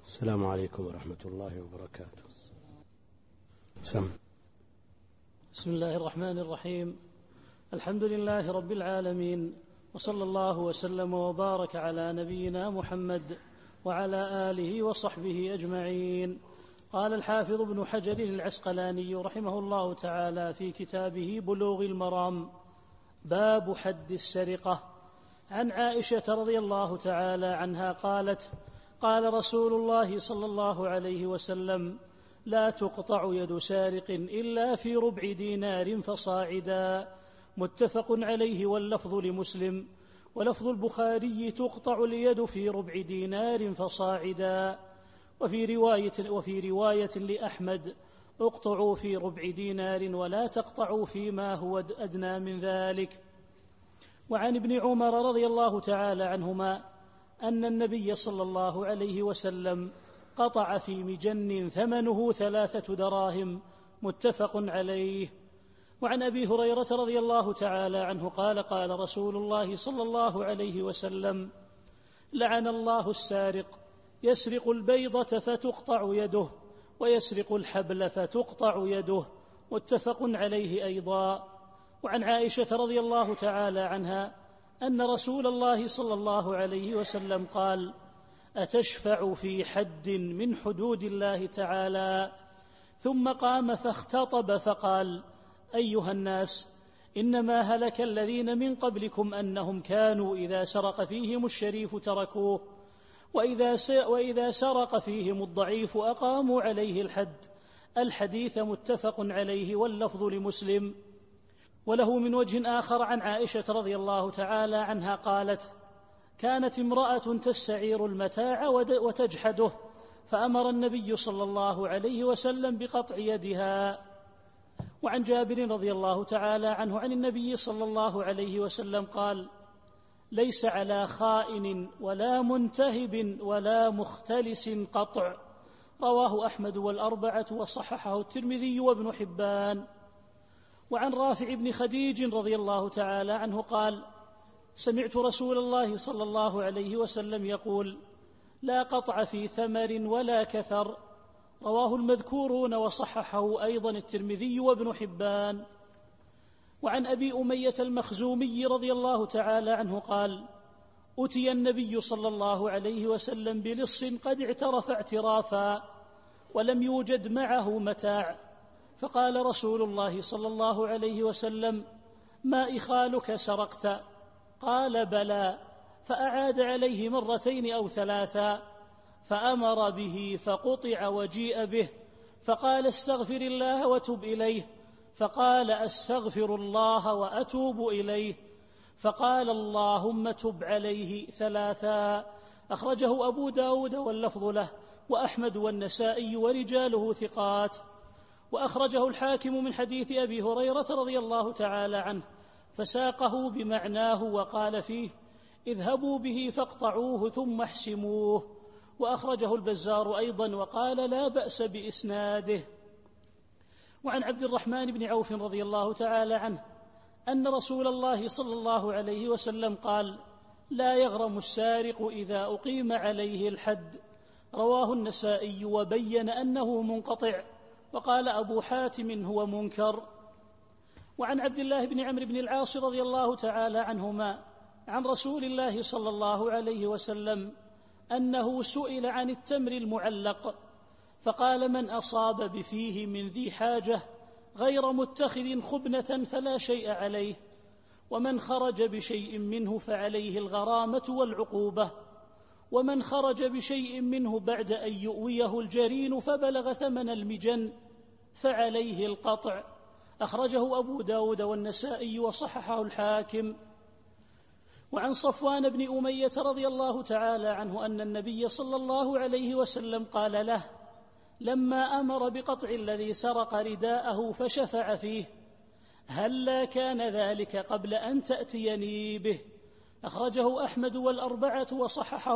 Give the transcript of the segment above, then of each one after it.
السلام عليكم ورحمة الله وبركاته. بسم الله الرحمن الرحيم. الحمد لله رب العالمين، وصلى الله وسلم وبارك على نبينا محمد وعلى آله وصحبه أجمعين. قال الحافظ ابن حجر العسقلاني رحمه الله تعالى في كتابه بلوغ المرام: باب حد السرقة. عن عائشة رضي الله تعالى عنها قالت: قال رسول الله صلى الله عليه وسلم: لا تقطع يد سارق إلا في ربع دينار فصاعدا. متفق عليه، واللفظ لمسلم، ولفظ البخاري: تقطع اليد في ربع دينار فصاعدا. وفي رواية لأحمد: اقطعوا في ربع دينار ولا تقطعوا فيما هو أدنى من ذلك. وعن ابن عمر رضي الله تعالى عنهما أن النبي صلى الله عليه وسلم قطع في مجن ثمنه 3 دراهم. متفق عليه. وعن أبي هريرة رضي الله تعالى عنه قال: قال رسول الله صلى الله عليه وسلم: لعن الله السارق، يسرق البيضة فتقطع يده، ويسرق الحبل فتقطع يده. متفق عليه أيضا. وعن عائشة رضي الله تعالى عنها أن رسول الله صلى الله عليه وسلم قال: أتشفع في حد من حدود الله تعالى؟ ثم قام فاختطب فقال: أيها الناس، إنما هلك الذين من قبلكم أنهم كانوا إذا سرق فيهم الشريف تركوه، وإذا سرق فيهم الضعيف أقاموا عليه الحد. الحديث متفق عليه، واللفظ لمسلم. وله من وجه آخر عن عائشة رضي الله تعالى عنها قالت: كانت امرأة تستعير المتاع وتجحده، فأمر النبي صلى الله عليه وسلم بقطع يدها. وعن جابر رضي الله تعالى عنه عن النبي صلى الله عليه وسلم قال: ليس على خائن ولا منتهب ولا مختلس قطع. رواه أحمد والأربعة، وصححه الترمذي وابن حبان. وعن رافع بن خديج رضي الله تعالى عنه قال: سمعت رسول الله صلى الله عليه وسلم يقول: لا قطع في ثمر ولا كثر. رواه المذكورون، وصححه أيضا الترمذي وابن حبان. وعن أبي أمية المخزومي رضي الله تعالى عنه قال: أتي النبي صلى الله عليه وسلم بلص قد اعترف اعترافا ولم يوجد معه متاع، فقال رسول الله صلى الله عليه وسلم: ما إخالك سرقت؟ قال: بلى. فأعاد عليه 2 أو 3، فأمر به فقطع وجيء به، فقال: استغفر الله وتب إليه، فقال: أستغفر الله وأتوب إليه، فقال: اللهم تب عليه 3. أخرجه أبو داود واللفظ له، وأحمد والنسائي ورجاله ثقات. وأخرجه الحاكم من حديث أبي هريرة رضي الله تعالى عنه، فساقه بمعناه وقال فيه: اذهبوا به فاقطعوه ثم احسموه. وأخرجه البزار أيضا وقال: لا بأس بإسناده. وعن عبد الرحمن بن عوف رضي الله تعالى عنه أن رسول الله صلى الله عليه وسلم قال: لا يغرم السارق إذا أقيم عليه الحد. رواه النسائي وبين أنه منقطع، وقال أبو حاتم: هو منكر. وعن عبد الله بن عمرو بن العاص رضي الله تعالى عنهما عن رسول الله صلى الله عليه وسلم أنه سئل عن التمر المعلق، فقال: من أصاب بفيه من ذي حاجة غير متخذ خبنة فلا شيء عليه، ومن خرج بشيء منه فعليه الغرامة والعقوبة، ومن خرج بشيء منه بعد أن يؤويه الجرين فبلغ ثمن المجن فعليه القطع. أخرجه أبو داود والنسائي، وصححه الحاكم. وعن صفوان بن أمية رضي الله تعالى عنه أن النبي صلى الله عليه وسلم قال له لما أمر بقطع الذي سرق رداءه فشفع فيه: هلا كان ذلك قبل أن تأتيني به. أخرجه أحمد والأربعة، وصححه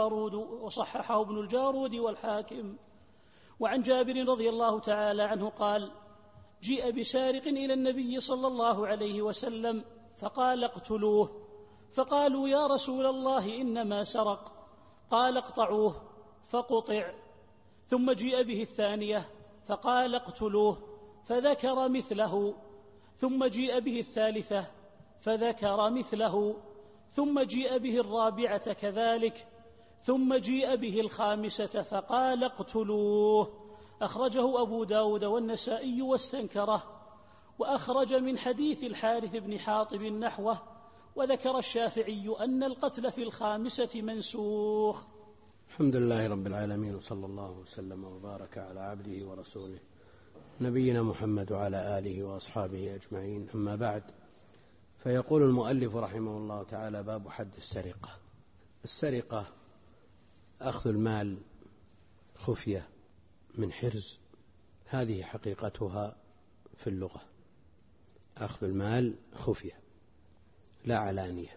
ابن الجارود والحاكم. وعن جابر رضي الله تعالى عنه قال: جيء بسارق إلى النبي صلى الله عليه وسلم فقال: اقتلوه. فقالوا: يا رسول الله إنما سرق. قال: اقطعوه. فقطع، ثم جيء به الثانية فقال اقتلوه فذكر مثله، ثم جيء به الثالثة فذكر مثله، ثم جيء به الرابعة كذلك، ثم جيء به الخامسة فقال اقتلوه. أخرجه أبو داود والنسائي واستنكره، وأخرج من حديث الحارث بن حاطب نحوه، وذكر الشافعي أن القتل في الخامسة منسوخ. الحمد لله رب العالمين، وصلى الله وسلم وبارك على عبده ورسوله نبينا محمد وعلى آله وأصحابه أجمعين. أما بعد، فيقول المؤلف رحمه الله تعالى: باب حد السرقة. السرقة أخذ المال خفية من حرز، هذه حقيقتها في اللغة، أخذ المال خفية لا علانية،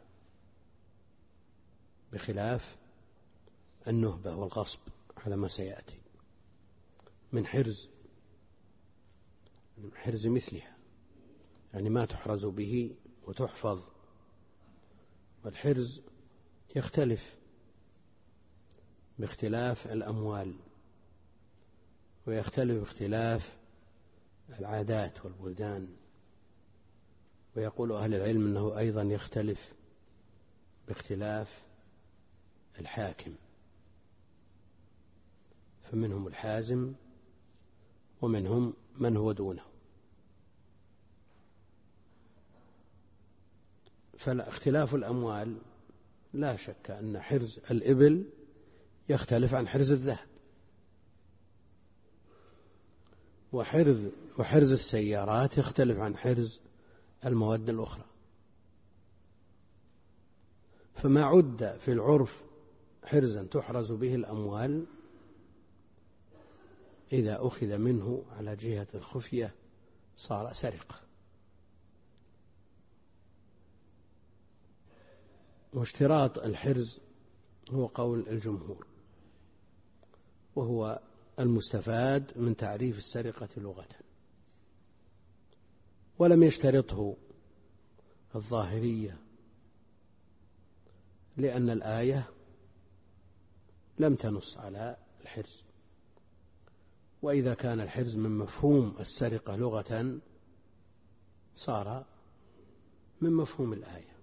بخلاف النهبة والغصب على ما سيأتي. من حرز مثلها، يعني ما تحرز به وتحفظ. والحرز يختلف باختلاف الأموال، ويختلف باختلاف العادات والبلدان، ويقول أهل العلم أنه أيضا يختلف باختلاف الحاكم، فمنهم الحازم ومنهم من هو دونه. فاختلاف الأموال لا شك أن حرز الإبل يختلف عن حرز الذهب، وحرز السيارات يختلف عن حرز المواد الأخرى. فما عد في العرف حرزا تحرز به الأموال إذا أخذ منه على جهة الخفية صار سرقة. واشتراط الحرز هو قول الجمهور، وهو المستفاد من تعريف السرقة لغة، ولم يشترطه الظاهرية، لأن الآية لم تنص على الحرز. وإذا كان الحرز من مفهوم السرقة لغة صار من مفهوم الآية.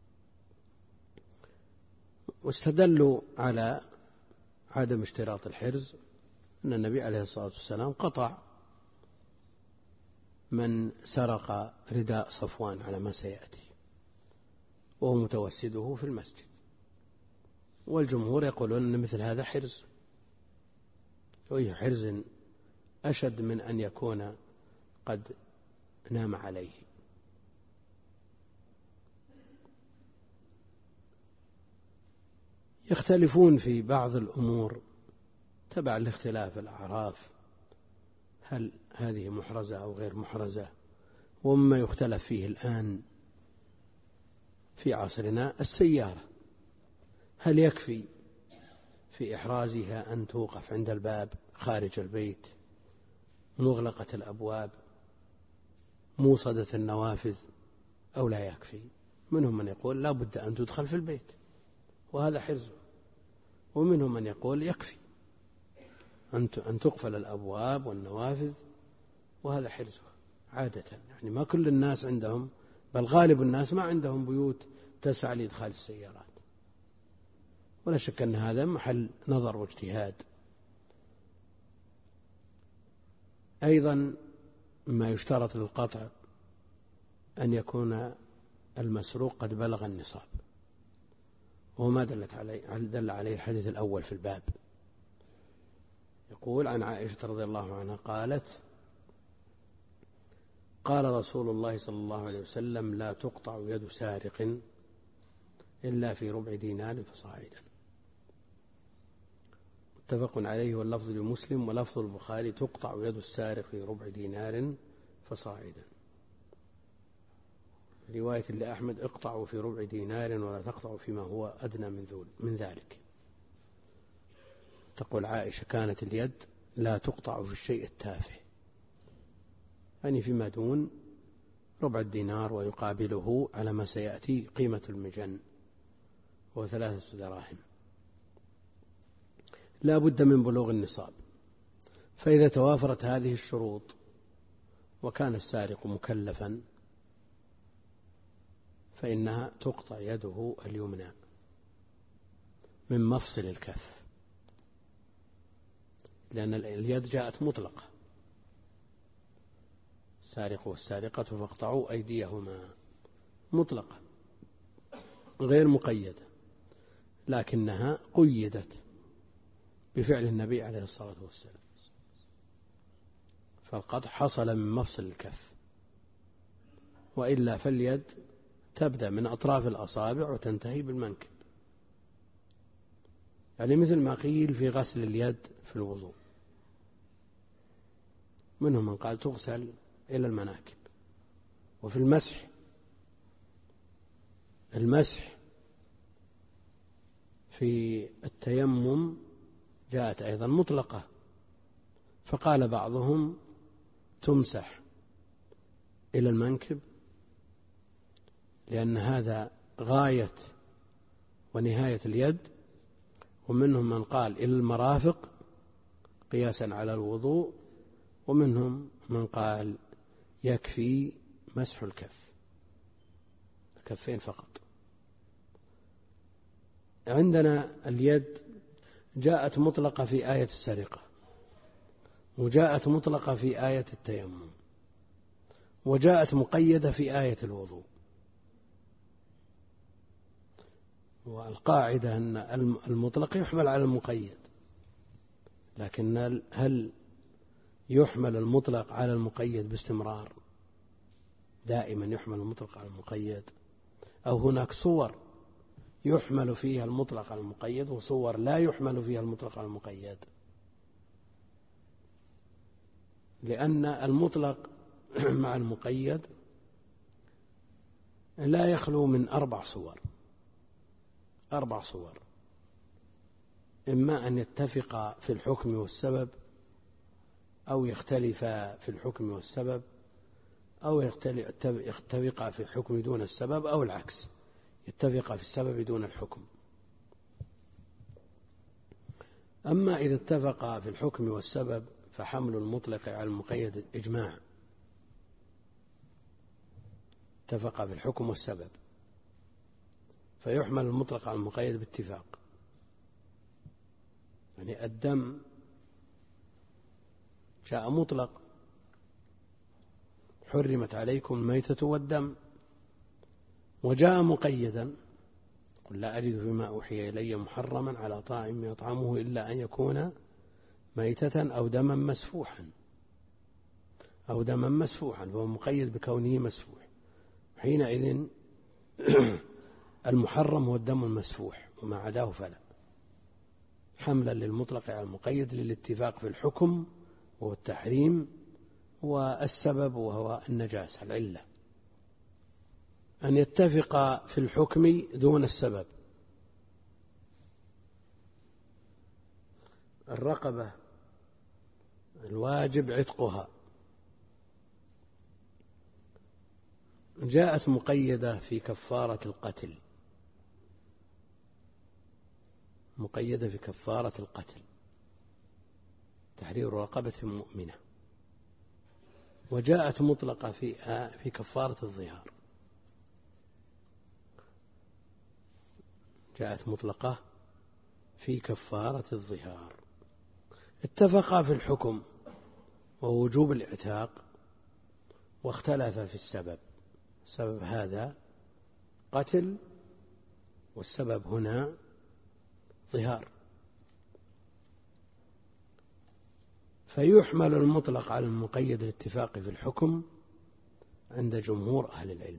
واستدلوا على عدم اشتراط الحرز أن النبي عليه الصلاة والسلام قطع من سرق رداء صفوان على ما سيأتي وهو متوسده في المسجد، والجمهور يقولون أن مثل هذا حرز، وهي حرز أشد من أن يكون قد نام عليه. يختلفون في بعض الأمور تبع لاختلاف الأعراف، هل هذه محرزة أو غير محرزة. ومما يختلف فيه الآن في عصرنا السيارة، هل يكفي في إحرازها أن توقف عند الباب خارج البيت، مغلقة الأبواب، موصدة النوافذ، أو لا يكفي؟ منهم من يقول لا بد أن تدخل في البيت وهذا حرزه، ومنهم من يقول يكفي أن تقفل الأبواب والنوافذ وهذا حرزه عادة. يعني ما كل الناس عندهم، بل غالب الناس ما عندهم بيوت تسع لإدخال السيارات، ولا شك أن هذا محل نظر واجتهاد. أيضا ما يشترط للقطع أن يكون المسروق قد بلغ النصاب، وهو ما دل عليه الحديث الأول في الباب. يقول عن عائشة رضي الله عنها قالت: قال رسول الله صلى الله عليه وسلم: لا تقطع يد سارق إلا في ربع دينار فصاعدا. متفق عليه، واللفظ لمسلم، ولفظ البخاري: تقطع يد السارق في ربع دينار فصاعدا. رواية لأحمد: اقطعوا في ربع دينار ولا تقطعوا فيما هو أدنى من ذلك. تقول عائشة: كانت اليد لا تقطع في الشيء التافه، يعني فيما دون ربع الدينار، ويقابله على ما سيأتي قيمة المجن وهو 3 دراهم. لا بد من بلوغ النصاب. فإذا توافرت هذه الشروط وكان السارق مكلفا فإنها تقطع يده اليمنى من مفصل الكف، لأن اليد جاءت مطلقة، السارق والسارقة فاقطعوا أيديهما، مطلقة غير مقيدة، لكنها قيدت بفعل النبي عليه الصلاة والسلام، فالقطع حصل من مفصل الكف، وإلا فاليد تبدأ من أطراف الأصابع وتنتهي بالمنكب، يعني مثل ما قيل في غسل اليد في الوضوء، منهم من قال تغسل إلى المناكب. وفي المسح في التيمم جاءت أيضا مطلقة، فقال بعضهم تمسح إلى المنكب لأن هذا غاية ونهاية اليد، ومنهم من قال إلى المرافق قياسا على الوضوء، ومنهم من قال يكفي مسح الكفين فقط. عندنا اليد جاءت مطلقة في آية السرقة، وجاءت مطلقة في آية التيمم، وجاءت مقيدة في آية الوضوء. والقاعدة أن المطلق يحمل على المقيد، لكن هل يحمل المطلق على المقيد باستمرار؟ دائما يحمل المطلق على المقيد، أو هناك صور يحمل فيها المطلق على المقيد وصور لا يحمل فيها المطلق على المقيد؟ لأن المطلق مع المقيد لا يخلو من 4 صور، إما أن يتفق في الحكم والسبب، أو يختلف في الحكم والسبب، أو يتفق في الحكم دون السبب، أو العكس يتفق في السبب دون الحكم. أما إذا اتفق في الحكم والسبب فحمل المطلق على المقيد إجماع، اتفق في الحكم والسبب فيحمل المطلق على المقيد باتفاق. يعني الدم جاء مطلق، حرمت عليكم الميتة والدم، وجاء مقيدا، قل لا أجد فيما أوحي إلي محرما على طاعم يطعمه إلا أن يكون ميتة أو دما مسفوحا، فهو مقيد بكونه مسفوح. حينئذ المحرم هو الدم المسفوح، وما عداه فلا، حملا للمطلق على المقيد للاتفاق في الحكم والتحريم والسبب وهو النجاسة العلة، أن يتفق في الحكم دون السبب. الرقبة الواجب عتقها جاءت مقيدة في كفارة القتل، تحرير رقبة مؤمنة، وجاءت مطلقة في كفارة الظهار، اتفقا في الحكم ووجوب الاعتاق، واختلفا في السبب. السبب هذا قتل، والسبب هنا ظهار، فيحمل المطلق على المقيد الاتفاق في الحكم عند جمهور أهل العلم.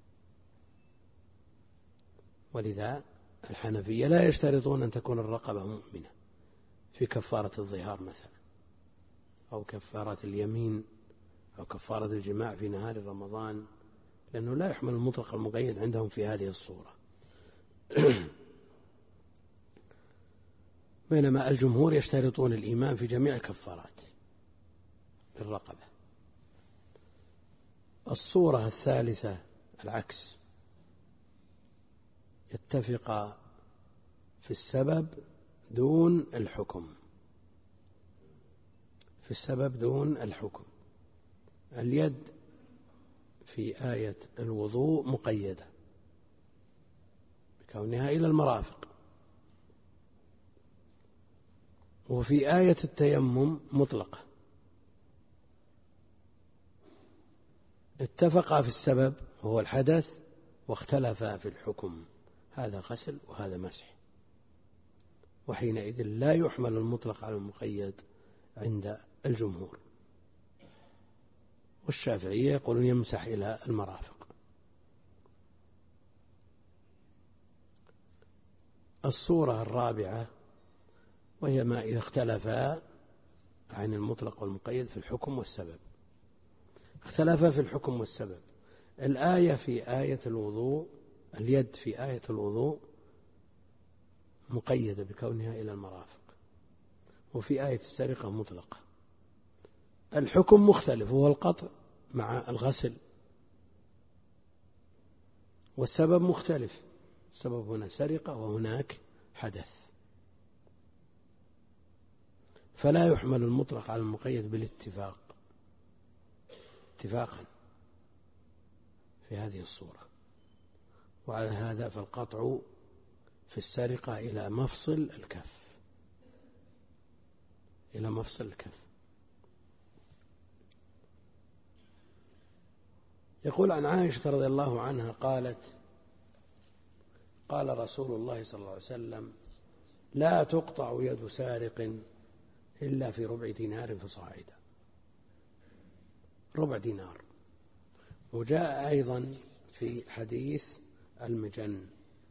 ولذا الحنفية لا يشترطون أن تكون الرقبة مؤمنة في كفارة الظهار مثلا، أو كفارة اليمين، أو كفارة الجماع في نهار رمضان، لأنه لا يحمل المطلق المقيد عندهم في هذه الصورة. بينما الجمهور يشترطون الإيمان في جميع الكفارات للرقبة. الصورة الثالثة العكس، يتفق في السبب دون الحكم، في السبب دون الحكم. اليد في آية الوضوء مقيدة بكونها إلى المرافق، وفي آية التيمم مطلقة. اتفقا في السبب وهو الحدث، واختلفا في الحكم، هذا غسل وهذا مسح، وحينئذ لا يحمل المطلق على المقيد عند الجمهور. والشافعية يقولون يمسح إلى المرافق. الصورة الرابعة وهي ما إذا اختلفا عن المطلق والمقيد في الحكم والسبب. اختلفا في الحكم والسبب. الآية في آية الوضوء، اليد في آية الوضوء مقيدة بكونها إلى المرافق، وفي آية السرقة مطلقة. الحكم مختلف، وهو القطع مع الغسل، والسبب مختلف، السبب هنا سرقة وهناك حدث، فلا يحمل المطلق على المقيد بالاتفاق اتفاقا في هذه الصورة. وعلى هذا فالقطع في السرقة إلى مفصل الكف، إلى مفصل الكف. يقول عن عائشة رضي الله عنها قالت: قال رسول الله صلى الله عليه وسلم: لا تقطع يد سارق إلا في ربع دينار فصاعدا. ربع دينار. وجاء أيضا في حديث المجن،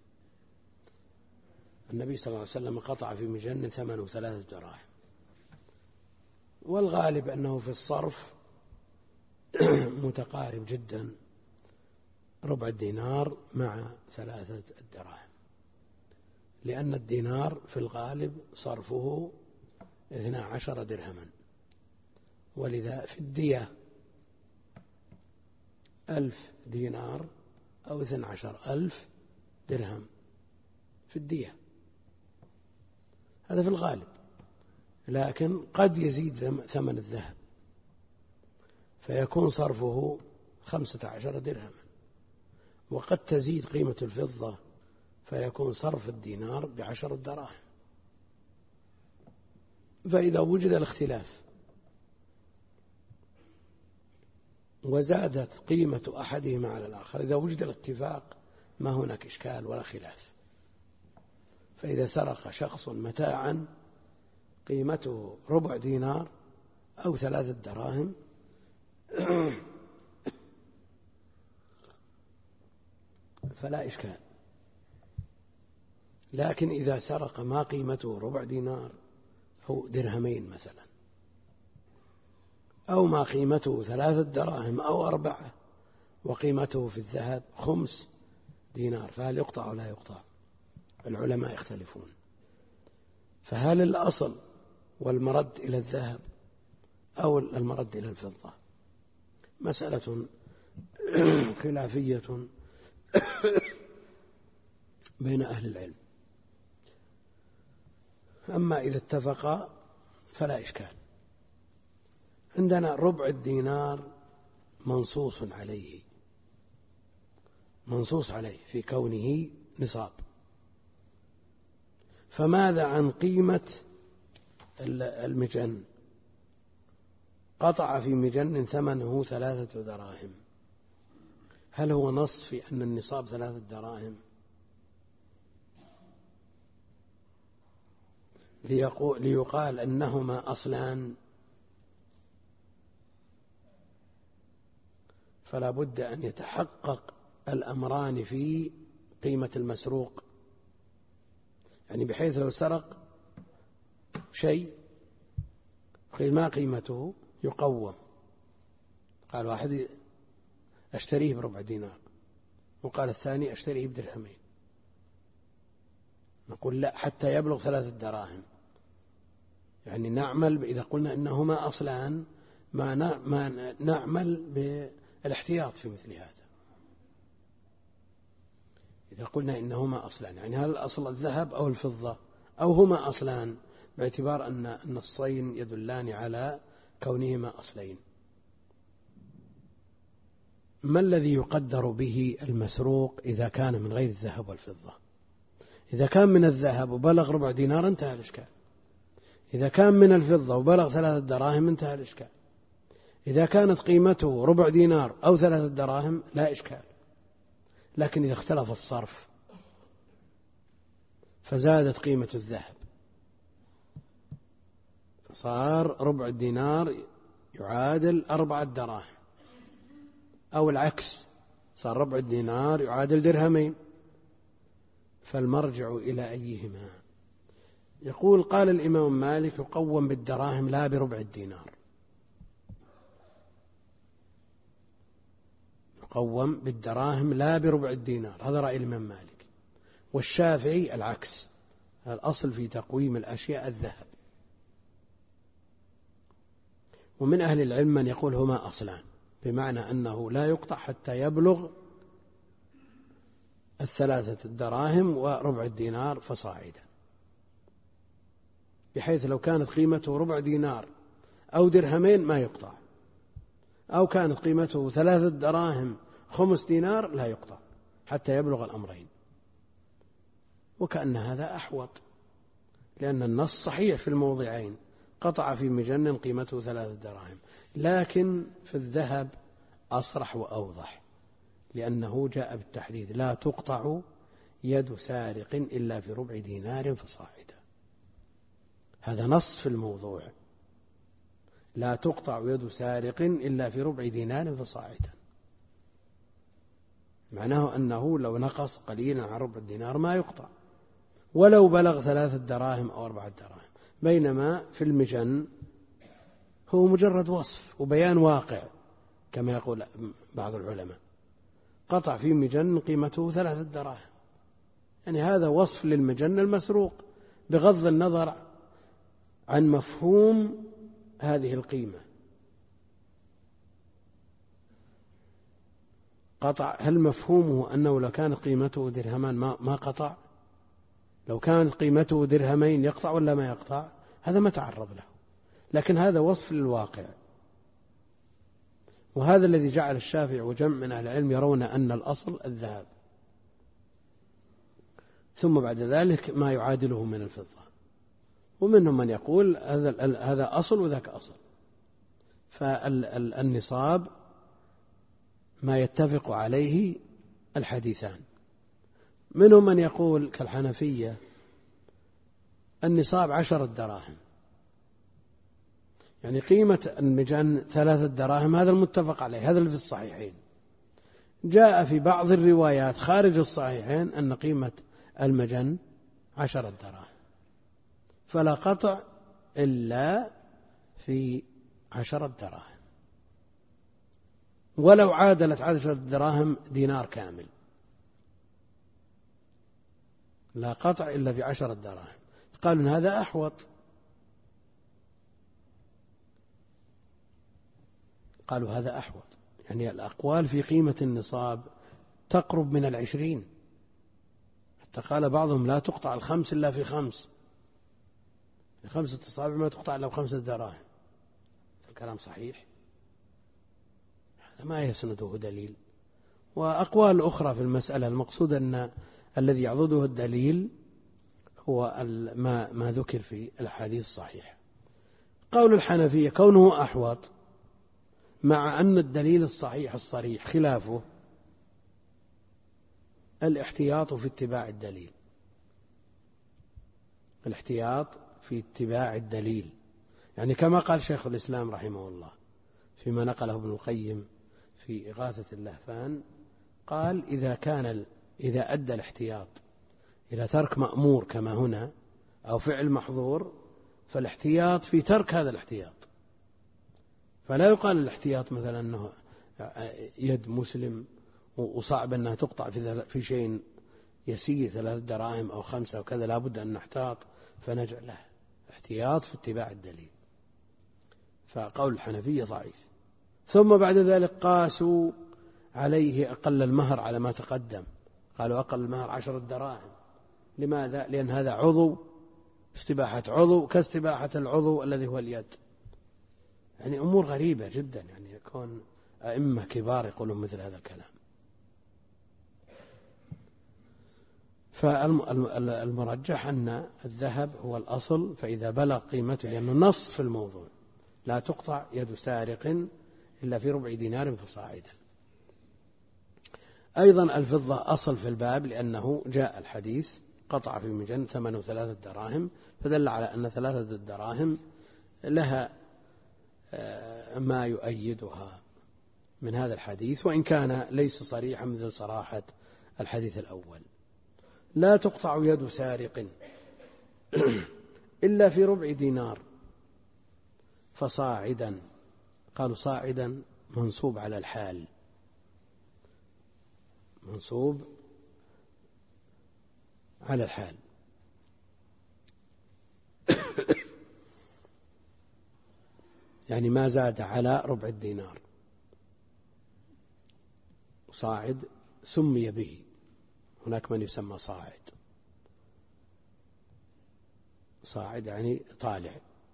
النبي صلى الله عليه وسلم قطع في مجن ثمنه 3 دراهم، والغالب أنه في الصرف متقارب جدا، ربع الدينار مع 3 دراهم، لأن الدينار في الغالب صرفه 12 درهما، ولذا في الدية 1000 دينار أو 12,000 درهم في الدية، هذا في الغالب. لكن قد يزيد ثمن الذهب فيكون صرفه 15 درهما، وقد تزيد قيمة الفضة فيكون صرف الدينار ب10 دراهم. فإذا وجد الاختلاف وزادت قيمة أحدهما على الآخر، إذا وجد الاتفاق ما هناك إشكال ولا خلاف. فإذا سرق شخص متاعا قيمته ربع دينار أو 3 دراهم فلا إشكال. لكن إذا سرق ما قيمته ربع دينار أو درهمين مثلا، أو ما قيمته 3 دراهم أو 4 وقيمته في الذهب 5 دينار، فهل يقطع أو لا يقطع؟ العلماء يختلفون. فهل الأصل والمرد إلى الذهب أو المرد إلى الفضة؟ مسألة خلافية بين أهل العلم. أما إذا اتفقا فلا إشكال. عندنا ربع الدينار منصوص عليه في كونه نصاب، فماذا عن قيمة المجن؟ قطع في مجن ثمنه 3 دراهم، هل هو نص في أن النصاب 3 دراهم؟ ليقال أنهما أصلان، فلا بد أن يتحقق الأمران في قيمة المسروق، يعني بحيث لو سرق شيء ما قيمته يقوم، قال واحد أشتريه ب4 دينار وقال الثاني أشتريه بدرهمين، نقول لا حتى يبلغ 3 دراهم. يعني نعمل إذا قلنا إنهما أصلان ما نعمل بالاحتياط في مثل هذا. إذا قلنا إنهما أصلان، يعني هل الأصل الذهب أو الفضة؟ أو هما أصلان، باعتبار أن النصين يدلان على كونهما أصلين. ما الذي يقدر به المسروق إذا كان من غير الذهب والفضة؟ إذا كان من الذهب وبلغ ربع دينار انتهى الإشكال، إذا كان من الفضة وبلغ 3 دراهم انتهى الإشكال، إذا كانت قيمته ربع دينار أو 3 دراهم لا إشكال. لكن إذا اختلف الصرف فزادت قيمة الذهب فصار ربع الدينار يعادل 4 دراهم، أو العكس صار ربع الدينار يعادل درهمين، فالمرجع إلى أيهما؟ يقول قال الإمام مالك يقوم بالدراهم لا بربع الدينار، يقوم بالدراهم لا بربع الدينار، هذا رأي الإمام مالك. والشافعي العكس، الأصل في تقويم الأشياء الذهب. ومن أهل العلم من يقول هما أصلان، بمعنى أنه لا يقطع حتى يبلغ 3 دراهم وربع الدينار فصاعدا، بحيث لو كانت قيمته ربع دينار أو درهمين ما يقطع، أو كانت قيمته 3 دراهم 5 دينار لا يقطع حتى يبلغ الأمرين. وكأن هذا أحوط، لأن النص صحيح في الموضعين، قطع في مجن قيمته 3 دراهم، لكن في الذهب أصرح وأوضح، لأنه جاء بالتحديد: لا تقطع يد سارق إلا في ربع دينار فصاعدا. هذا نص في الموضوع، لا تقطع يد سارق إلا في ربع دينار فصاعدا، معناه أنه لو نقص قليلا عن ربع الدينار ما يقطع، ولو بلغ 3 دراهم أو 4 دراهم. بينما في المجن هو مجرد وصف وبيان واقع، كما يقول بعض العلماء: قطع في مجن قيمته 3 دراهم، يعني هذا وصف للمجن المسروق بغض النظر عن مفهوم هذه القيمة. قطع، هل مفهومه أنه لو كانت قيمته درهمان ما قطع؟ لو كانت قيمته درهمين يقطع ولا ما يقطع؟ هذا ما تعرض له، لكن هذا وصف للواقع. وهذا الذي جعل الشافعي وجمع من أهل العلم يرون أن الأصل الذهب، ثم بعد ذلك ما يعادله من الفضة. ومنهم من يقول هذا أصل وذاك أصل، فالنصاب ما يتفق عليه الحديثان. منهم من يقول كالحنفية النصاب 10 دراهم، يعني قيمة المجن 3 دراهم، هذا المتفق عليه، هذا اللي في الصحيحين. جاء في بعض الروايات خارج الصحيحين أن قيمة المجن 10 دراهم، فلا قطع إلا في 10 دراهم، ولو عادلت 10 دراهم دينار كامل لا قطع إلا في 10 دراهم. قالوا إن هذا أحوط، قالوا هذا أحوط، يعني الأقوال في قيمة النصاب تقرب من 20، حتى قال بعضهم لا تقطع 5 إلا في 5، 5 أصابع ما تقطع إلا ب5 دراهم. الكلام صحيح، هذا ما يسنده دليل. وأقوال أخرى في المسألة، المقصود أن الذي يعضده الدليل هو ما ذكر في الحديث الصحيح. قول الحنفية كونه أحوط، مع أن الدليل الصحيح الصريح خلافه، الاحتياط في اتباع الدليل، الاحتياط في اتباع الدليل، يعني كما قال شيخ الإسلام رحمه الله فيما نقله ابن القيم في إغاثة اللهفان، قال إذا أدى الاحتياط إلى ترك مأمور كما هنا أو فعل محظور، فالاحتياط في ترك هذا الاحتياط. فلا يقال الاحتياط مثلا أنه يد مسلم وصعب أنها تقطع في شيء يسير 3 دراهم أو 5 وكذا، لا بد أن نحتاط فنجعل له احتياط في اتباع الدليل. فقول الحنفية ضعيف. ثم بعد ذلك قاسوا عليه أقل المهر على ما تقدم، قالوا أقل المهر 10 دراهم. لماذا؟ لأن هذا عضو استباحة عضو كاستباحة العضو الذي هو اليد. يعني أمور غريبة جدا، يعني يكون أئمة كبار يقولون مثل هذا الكلام. فالمرجح أن الذهب هو الأصل، فإذا بلغ قيمته، لأنه نص في الموضوع لا تقطع يد سارق إلا في ربع دينار فصاعدا. أيضا الفضة أصل في الباب، لأنه جاء الحديث قطع في مجن ثمنه 3 دراهم، فدل على أن 3 دراهم لها ما يؤيدها من هذا الحديث، وإن كان ليس صريحا مثل صراحة الحديث الأول. لا تقطع يد سارق إلا في ربع دينار فصاعدا. قالوا صاعدا منصوب على الحال، منصوب على الحال. يعني ما زاد على ربع الدينار. صاعد سمي به، هناك من يسمى صاعد، صاعد يعني طالع.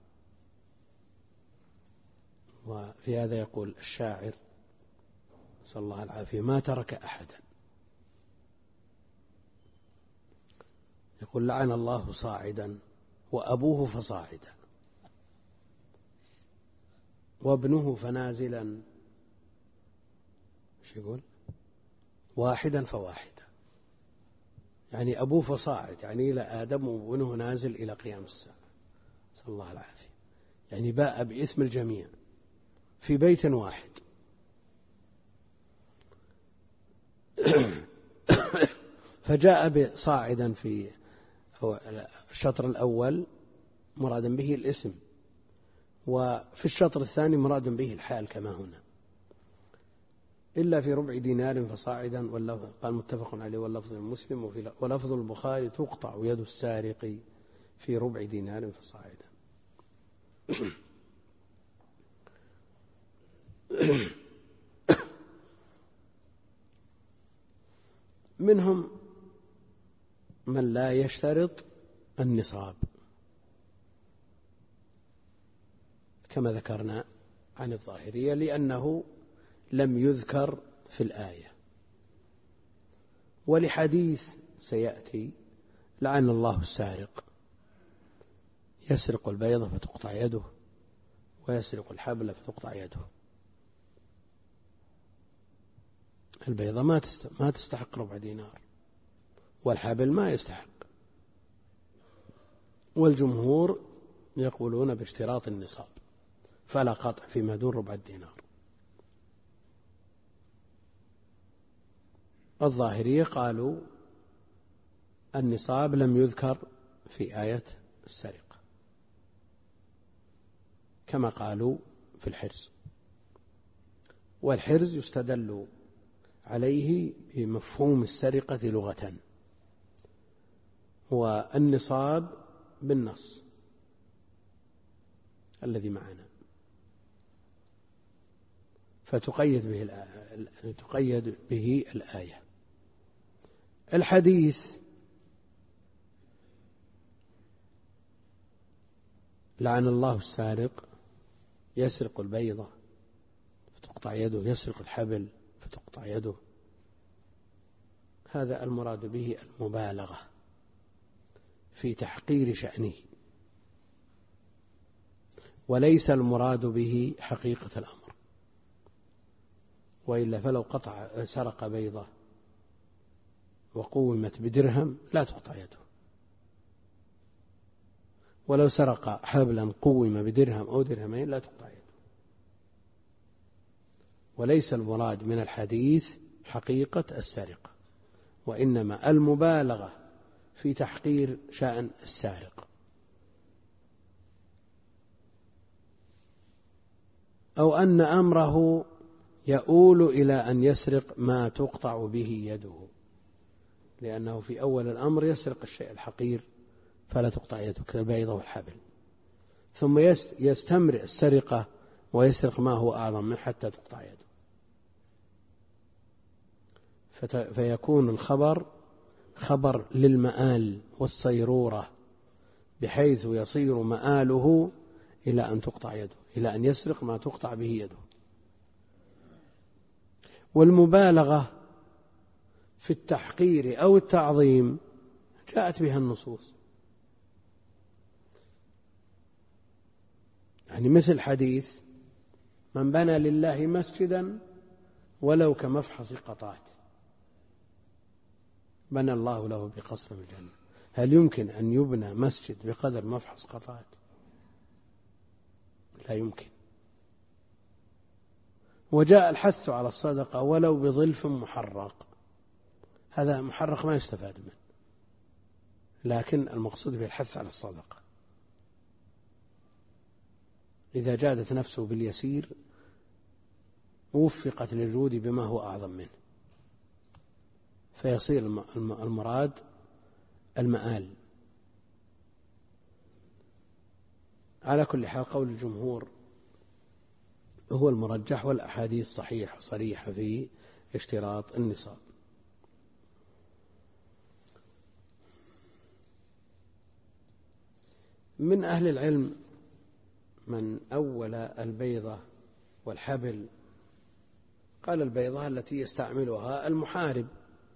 وفي هذا يقول الشاعر صلى الله العافية: ما ترك أحدا، يقول: لعن الله صاعدا وأبوه فصاعدا وابنه فنازلا، ايش يقول؟ واحدا فواحدا. يعني أبوه فصاعد يعني إلى آدم، وابنه نازل إلى قيام الساعة، صلى الله العافية. يعني باء باسم الجميع في بيت واحد. فجاء بصاعدا في الشطر الأول مرادا به الاسم، وفي الشطر الثاني مراد به الحال كما هنا. إلا في ربع دينار فصاعدا، قال متفق عليه واللفظ المسلم، ولفظ البخاري: تقطع يد السارق في ربع دينار فصاعدا. منهم من لا يشترط النصاب كما ذكرنا عن الظاهرية، لأنه لم يذكر في الآية، ولحديث سيأتي: لعن الله السارق، يسرق البيضة فتقطع يده، ويسرق الحبل فتقطع يده. البيضة ما تستحق ربع دينار، والحبل ما يستحق. والجمهور يقولون باشتراط النصاب، فلا قطع فيما دون ربع الدينار. الظاهرية قالوا النصاب لم يذكر في آية السرقة، كما قالوا في الحرز. والحرز يستدل عليه بمفهوم السرقة لغة، والنصاب بالنص الذي معنا، فتقيد به الآية. الحديث: لعن الله السارق، يسرق البيضة فتقطع يده، يسرق الحبل فتقطع يده، هذا المراد به المبالغة في تحقير شأنه، وليس المراد به حقيقة الأمر. وإلا فلو سرق بيضة وقومت بدرهم لا تقطع يده، ولو سرق حبلا قوم بدرهم أو درهمين لا تقطع يده. وليس المراد من الحديث حقيقة السرقة، وإنما المبالغة في تحقير شأن السارق، أو أن أمره يؤول إلى أن يسرق ما تقطع به يده، لأنه في أول الأمر يسرق الشيء الحقير فلا تقطع يده كالبيضة والحبل، ثم يستمر السرقة ويسرق ما هو أعظم منه حتى تقطع يده. فيكون الخبر خبر للمآل والصيرورة بحيث يصير مآله إلى أن تقطع يده، إلى أن يسرق ما تقطع به يده. والمبالغة في التحقير أو التعظيم جاءت بها النصوص، يعني مثل حديث من بنى لله مسجدا ولو كمفحص قطات بنى الله له بقصر الجنة. هل يمكن أن يبنى مسجد بقدر مفحص قطات؟ لا يمكن. وجاء الحث على الصدقة ولو بظلف محرق، هذا محرق ما يستفاد منه، لكن المقصود به الحث على الصدقة. إذا جادت نفسه باليسير وفقت للجود بما هو أعظم منه، فيصير المراد المآل. على كل حال قول الجمهور هو المرجح، والأحاديث صحيحة صريحة في اشتراط النصاب. من أهل العلم من أول البيضة والحبل، قال البيضة التي يستعملها المحارب،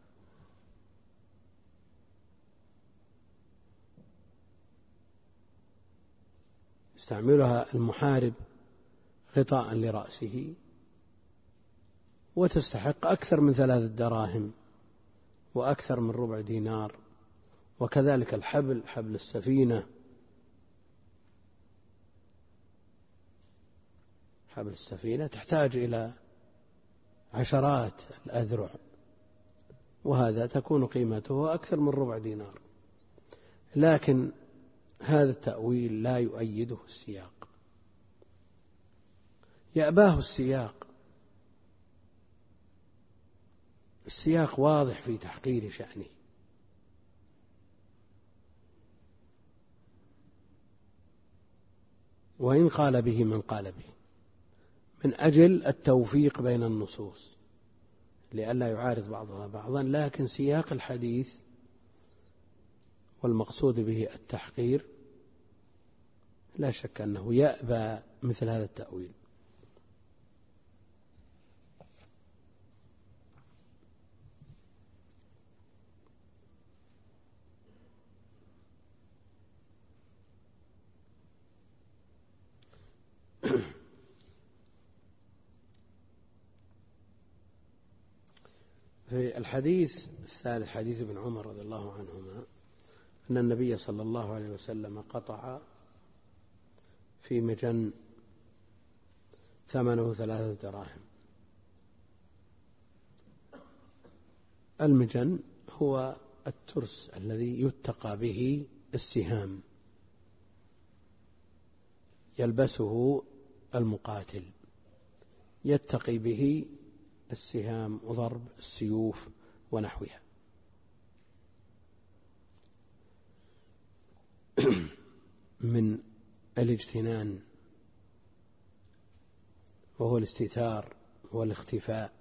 يستعملها المحارب غطاء لرأسه، وتستحق أكثر من 3 دراهم وأكثر من ربع دينار. وكذلك الحبل، حبل السفينة، حبل السفينة تحتاج إلى عشرات الأذرع، وهذا تكون قيمته أكثر من ربع دينار. لكن هذا التأويل لا يؤيده السياق، يأباه السياق. السياق واضح في تحقير شأنه، وإن قال به من قال به، من أجل التوفيق بين النصوص لئلا يعارض بعضها بعضا. لكن سياق الحديث والمقصود به التحقير لا شك أنه يأبى مثل هذا التأويل. في الحديث الثالث حديث ابن عمر رضي الله عنهما أن النبي صلى الله عليه وسلم قطع في مجن ثمنه 3 دراهم. المجن هو الترس الذي يتقى به السهام، يلبسه المقاتل يتقي به السهام وضرب السيوف ونحوها. من الاجتنان، وهو الاستتار والاختفاء.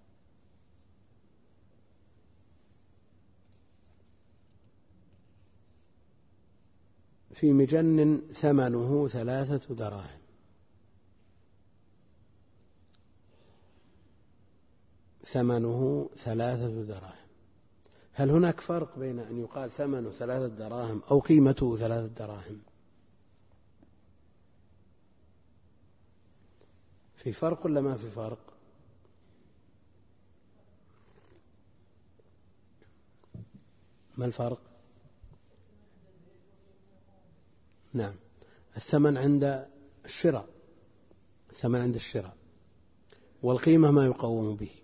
في مجن ثمنه 3 دراهم. ثمنه 3 دراهم. هل هناك فرق بين أن يقال ثمنه 3 دراهم أو قيمته 3 دراهم؟ في فرق ولا ما في فرق؟ ما الفرق؟ نعم، الثمن عند الشراء، الثمن عند الشراء، والقيمة ما يقوم به.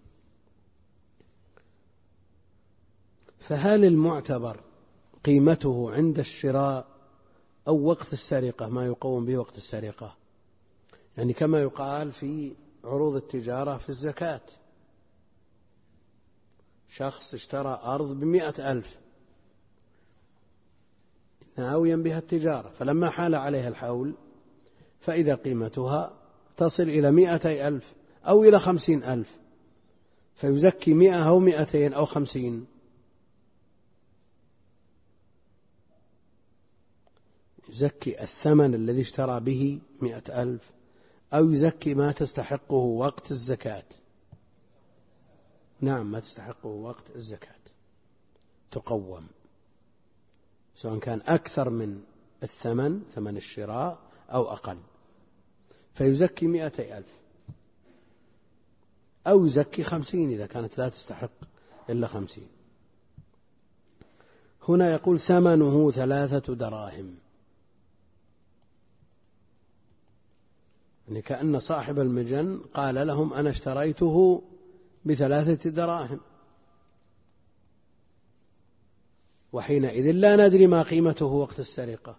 فهل المعتبر قيمته عند الشراء أو وقت السرقة ما يقوم به وقت السرقة؟ يعني كما يقال في عروض التجارة في الزكاة، شخص اشترى أرض ب100,000 ناويا بها التجارة، فلما حال عليها الحول فإذا قيمتها تصل إلى 200,000 أو إلى 50,000، فيزكي 100 أو 200 أو 50. يزكي الثمن الذي اشترى به 100,000 أو يزكي ما تستحقه وقت الزكاة؟ نعم، ما تستحقه وقت الزكاة تقوم، سواء كان أكثر من الثمن، ثمن الشراء، أو أقل، فيزكي 100,000 أو يزكي 50 إذا كانت لا تستحق إلا 50. هنا يقول ثمنه 3 دراهم، يعني كأن صاحب المجن قال لهم أنا اشتريته ب3 دراهم، وحينئذ لا ندري ما قيمته وقت السرقة.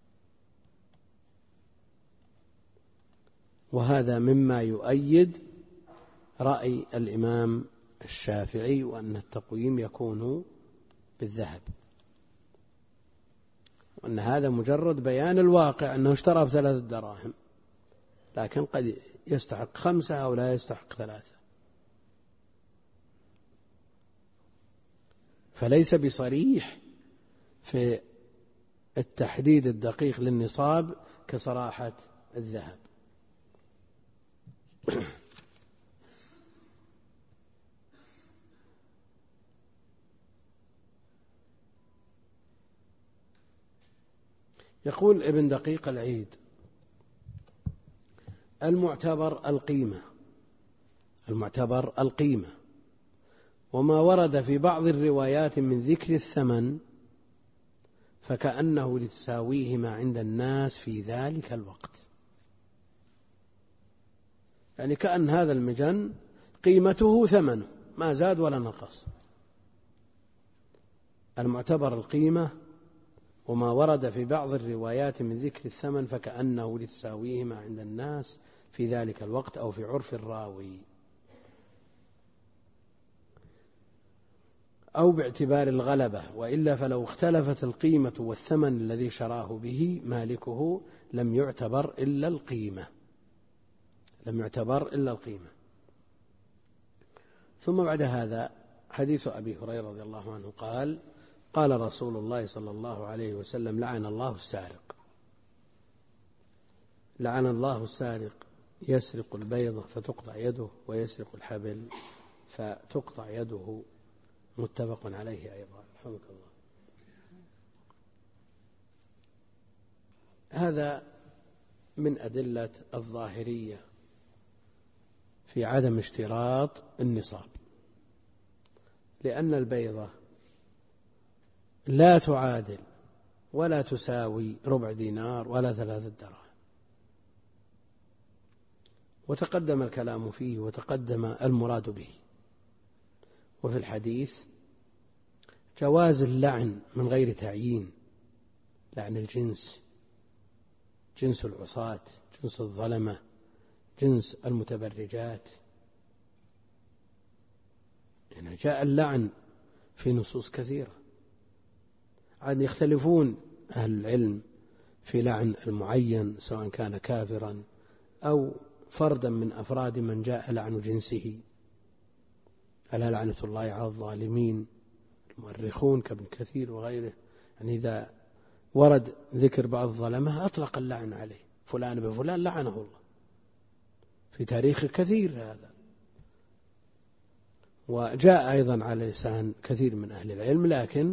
وهذا مما يؤيد رأي الإمام الشافعي، وأن التقويم يكون بالذهب، وأن هذا مجرد بيان الواقع أنه اشترى ب3 دراهم، لكن قد يستحق 5 أو لا يستحق 3، فليس بصريح في التحديد الدقيق للنصاب كصراحة الذهب. يقول ابن دقيق العيد: المعتبر القيمة، وما ورد في بعض الروايات من ذكر الثمن فكأنه لتساويهما عند الناس في ذلك الوقت، يعني كأن هذا المجن قيمته ثمنه ما زاد ولا نقص. المعتبر القيمة، وما ورد في بعض الروايات من ذكر الثمن فكأنه لتساويهما عند الناس في ذلك الوقت أو في عرف الراوي، أو باعتبار الغلبة، وإلا فلو اختلفت القيمة والثمن الذي شراه به مالكه لم يعتبر إلا القيمة. ثم بعد هذا حديث أبي هريرة رضي الله عنه قال: قال رسول الله صلى الله عليه وسلم: لعن الله السارق يسرق البيضة فتقطع يده، ويسرق الحبل فتقطع يده. متفق عليه أيضا. رحمك الله. هذا من أدلة الظاهرية في عدم اشتراط النصاب، لأن البيضة لا تعادل ولا تساوي ربع دينار ولا 3 دراهم، وتقدم الكلام فيه وتقدم المراد به. وفي الحديث جواز اللعن من غير تعيين، لعن الجنس، جنس العصاة، جنس الظلمة، جنس المتبرجات. يعني جاء اللعن في نصوص كثيرة، عاد يختلفون أهل العلم في لعن المعين سواء كان كافرا أو فردا من أفراد من جاء لعن جنسه. ألا لعنة الله على الظالمين. المؤرخون كابن كثير وغيره، يعني إذا ورد ذكر بعض الظلمة أطلق اللعن عليه، فلان بفلان لعنه الله، في تاريخ كثير هذا. وجاء أيضا على لسان كثير من أهل العلم، لكن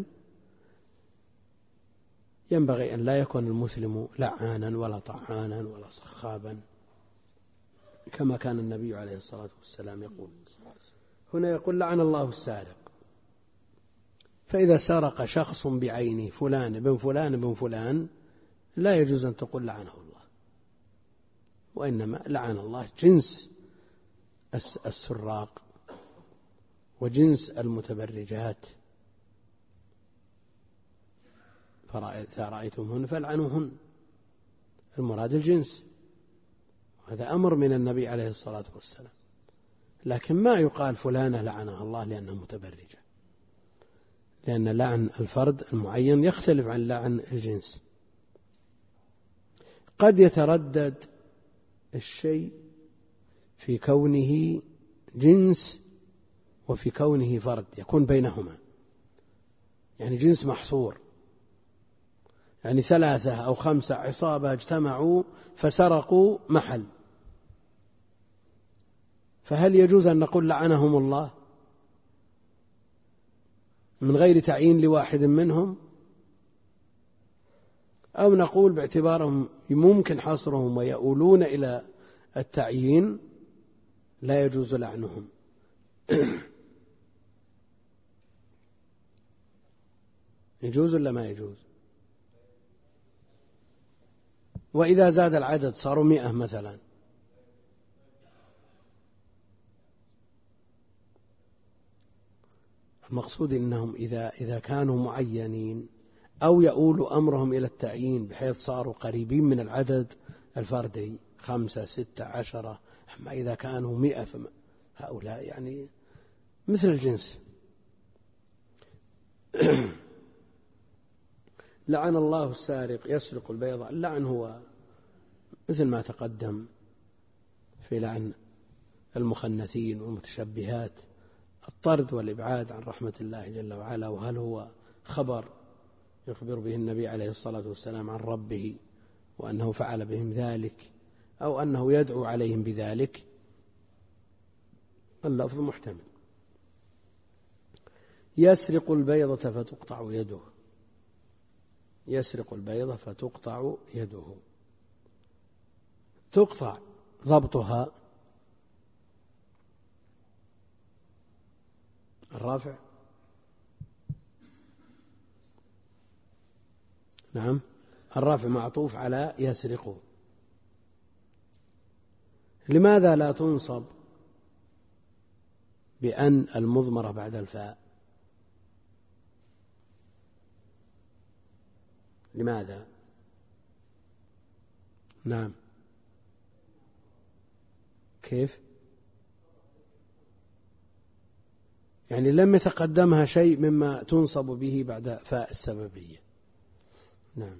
ينبغي أن لا يكون المسلم لعانا ولا طعانا ولا صخابا، كما كان النبي عليه الصلاة والسلام يقول. هنا يقول: لعن الله السارق. فإذا سرق شخص بعينه، فلان بن فلان بن فلان، لا يجوز أن تقول لعنه الله، وإنما لعن الله جنس السراق وجنس المتبرجات، فإذا رأيتمهن فلعنوهن، المراد الجنس. هذا أمر من النبي عليه الصلاة والسلام، لكن ما يقال فلانة لعنها الله لأنها متبرجة، لأن لعن الفرد المعين يختلف عن لعن الجنس. قد يتردد الشيء في كونه جنس وفي كونه فرد، يكون بينهما، يعني جنس محصور، يعني 3 أو 5 عصابة اجتمعوا فسرقوا محل، فهل يجوز أن نقول لعنهم الله من غير تعيين لواحد منهم، أو نقول باعتبارهم ممكن حصرهم ويؤولون إلى التعيين لا يجوز لعنهم؟ يجوز ولا ما يجوز؟ وإذا زاد العدد صاروا 100 مثلا، المقصود إنهم إذا كانوا معينين أو يؤول أمرهم إلى التعيين بحيث صاروا قريبين من العدد الفردي 5 6 10، أما إذا كانوا 100 فهؤلاء يعني مثل الجنس. لعن الله السارق يسرق البيضة، اللعن هو مثل ما تقدم في لعن المخنثين والمتشبهات، الطرد والإبعاد عن رحمة الله جل وعلا. وهل هو خبر يخبر به النبي عليه الصلاة والسلام عن ربه وأنه فعل بهم ذلك، أو أنه يدعو عليهم بذلك؟ اللفظ محتمل. يسرق البيضة فتقطع يده، يسرق البيضة فتقطع يده، تقطع ضبطها الرافع، نعم الرافع معطوف على يسرقه. لماذا لا تنصب بأن المضمرة بعد الفاء؟ لماذا؟ نعم كيف؟ يعني لم يتقدمها شيء مما تنصب به بعد فاء السببية. نعم.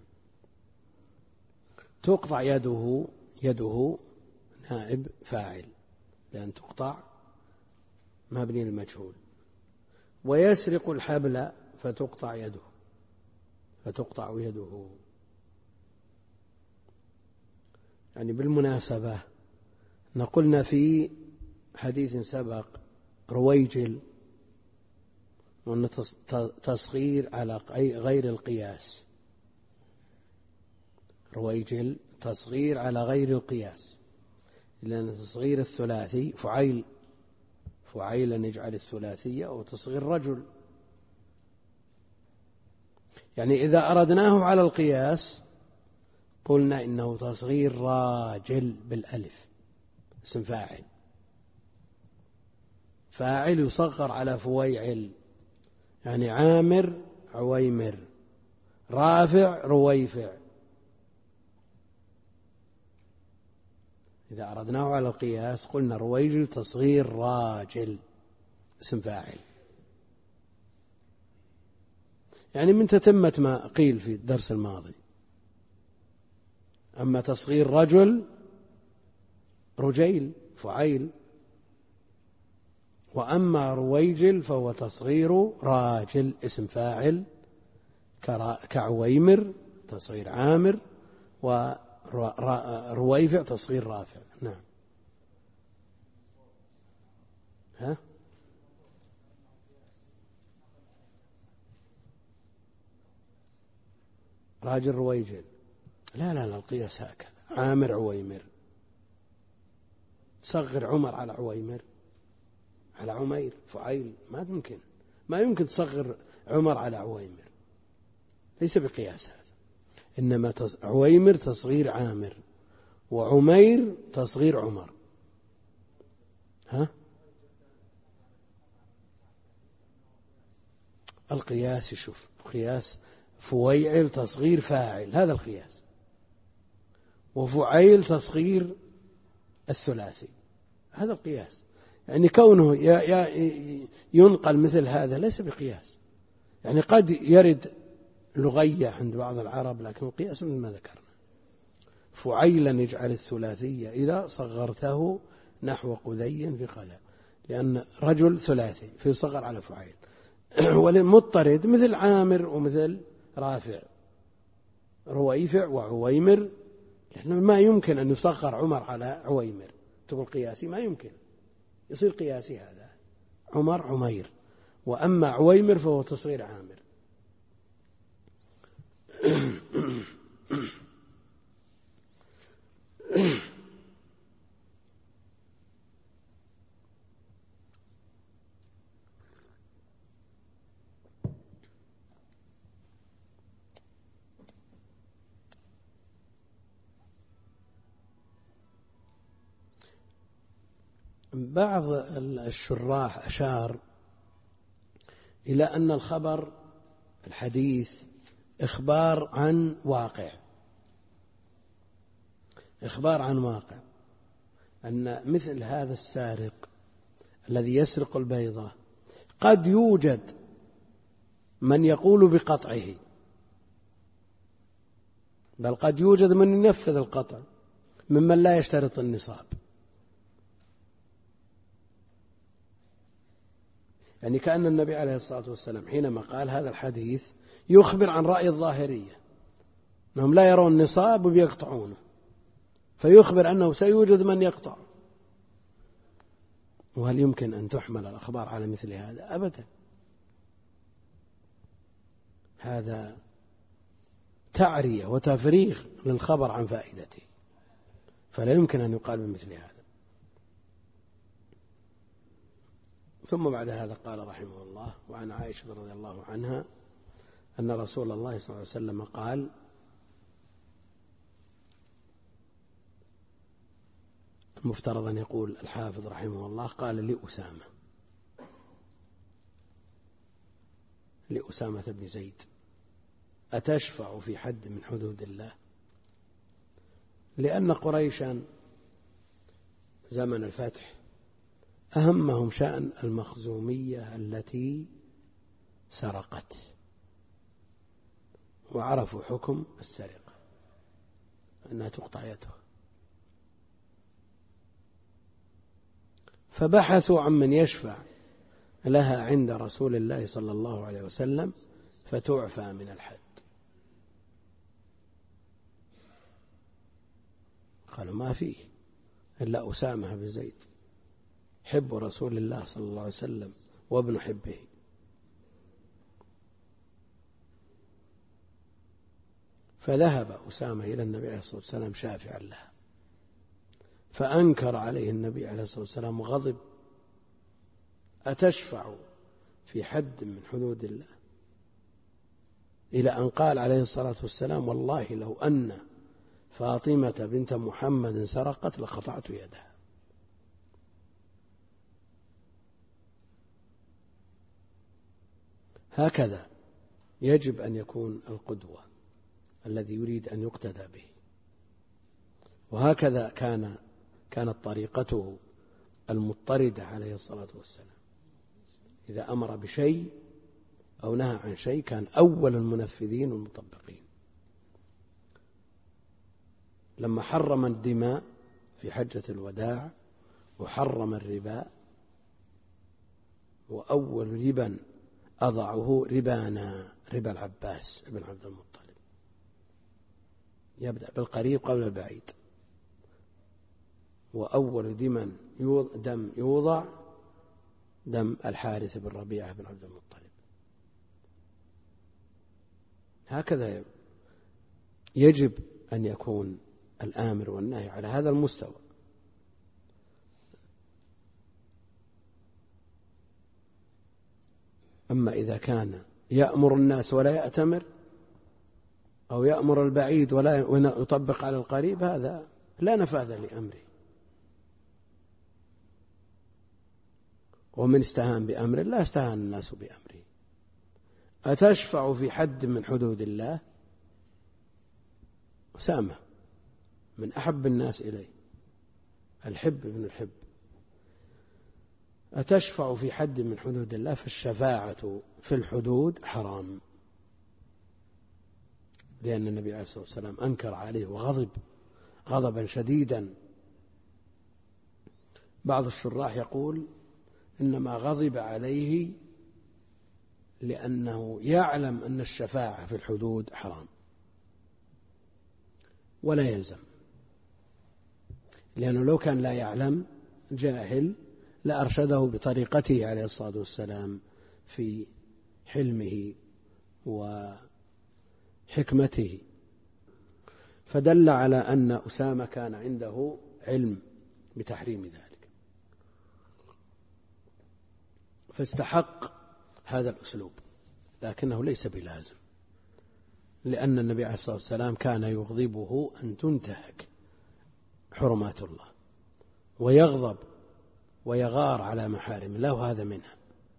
تقطع يده، يده نائب فاعل لأن تقطع مبني للمجهول. ويسرق الحبل فتقطع يده، فتقطع يده. يعني بالمناسبة نقولنا في حديث سبق رويجل وأن تصغير على غير القياس، رويجل تصغير على غير القياس، لأن تصغير الثلاثي فعيل، فعيلا نجعل الثلاثية، أو تصغير رجل. يعني إذا أردناه على القياس قلنا إنه تصغير راجل بالألف، اسم فاعل، فاعل يصغر على فويعل، يعني عامر عويمر، رافع رويفع. إذا أردناه على القياس قلنا رويجل تصغير راجل اسم فاعل. يعني من تتمة ما قيل في الدرس الماضي. أما تصغير رجل رجيل فعيل، وأما رويجل فهو تصغير راجل اسم فاعل، كعويمر تصغير عامر، ورويفع تصغير رافع. نعم. ها؟ راجل رويجل، لا القياس هكذا، عامر عويمر. صغر عمر على عويمر على عمير فعيل، ما يمكن تصغر عمر على عويمر، ليس بقياس هذا. إنما عويمر تصغير عامر، وعمير تصغير عمر. ها؟ القياس، شوف القياس، فويعل تصغير فاعل، هذا القياس، وفعيل تصغير الثلاثي، هذا القياس. يعني كونه ينقل مثل هذا ليس بقياس. يعني قد يرد لغية عند بعض العرب، لكن القياس مثل ما ذكرنا. فعيلا يجعل الثلاثية إذا صغرته نحو قذي في قلع، لأن رجل ثلاثي في صغر على فعيل. والمضطرد مثل عامر ومثل رافع. رويفع وعويمر، لأنه ما يمكن أن يصغر عمر على عويمر، تقول قياسي، ما يمكن يصير قياسي هذا، عمر عمير، وأما عويمر فهو تصغير عامر. بعض الشراح أشار إلى أن الخبر الحديث إخبار عن واقع، إخبار عن واقع، أن مثل هذا السارق الذي يسرق البيضة قد يوجد من يقول بقطعه، بل قد يوجد من ينفذ القطع ممن لا يشترط النصاب. يعني كأن النبي عليه الصلاة والسلام حينما قال هذا الحديث يخبر عن رأي الظاهرية أنهم لا يرون النصاب وبيقطعونه، فيخبر أنه سيوجد من يقطع. وهل يمكن أن تحمل الأخبار على مثل هذا؟ أبدا، هذا تعرية وتفريغ للخبر عن فائدته، فلا يمكن أن يقال بمثل هذا. ثم بعد هذا قال رحمه الله: وعن عائشة رضي الله عنها أن رسول الله صلى الله عليه وسلم قال: المفترض أن يقول الحافظ رحمه الله قال لأسامة بن زيد: أتشفع في حد من حدود الله؟ لأن قريشا زمن الفتح أهمهم شأن المخزومية التي سرقت، وعرفوا حكم السرقة أنها تقطع يدها، فبحثوا عن من يشفع لها عند رسول الله صلى الله عليه وسلم فتعفى من الحد. قالوا: ما فيه إلا أسامة بن زيد حب رسول الله صلى الله عليه وسلم وابن حبه. فذهب أسامة إلى النبي عليه الصلاة والسلام شافعا لها، فأنكر عليه النبي عليه الصلاة والسلام وغضب: أتشفع في حد من حدود الله؟ إلى أن قال عليه الصلاة والسلام: والله لو أن فاطمة بنت محمد سرقت لقطعت يدها. هكذا يجب أن يكون القدوة الذي يريد أن يقتدى به، وهكذا كانت طريقته المضطردة عليه الصلاة والسلام. إذا أمر بشيء أو نهى عن شيء كان أول المنفذين والمطبقين. لما حرم الدماء في حجة الوداع وحرم الربا، وأول ربا أضعه ربا العباس بن عبد المطلب، يبدأ بالقريب قبل البعيد. وأول دم يوضع دم الحارث بن ربيعة بن عبد المطلب. هكذا يجب أن يكون الآمر والنهي على هذا المستوى. أما إذا كان يأمر الناس ولا يأتمر، أو يأمر البعيد ولا يطبق على القريب، هذا لا نفاذ لأمره. ومن استهان بأمر الله استهان الناس بأمره. أتشفع في حد من حدود الله؟ أسامة من أحب الناس إليه، الحب ابن الحب. أتشفع في حد من حدود الله؟ فالشفاعة في الحدود حرام، لأن النبي عليه الصلاة والسلام أنكر عليه وغضب غضبا شديدا. بعض الشراح يقول إنما غضب عليه لأنه يعلم أن الشفاعة في الحدود حرام، ولا يلزم، لأنه لو كان لا يعلم جاهل لأرشده بطريقته عليه الصلاة والسلام في حلمه وحكمته، فدل على أن أسامة كان عنده علم بتحريم ذلك، فاستحق هذا الأسلوب، لكنه ليس بلازم، لأن النبي عليه الصلاة والسلام كان يغضبه أن تنتهك حرمات الله، ويغضب ويغار على محارم الله، وهذا منها،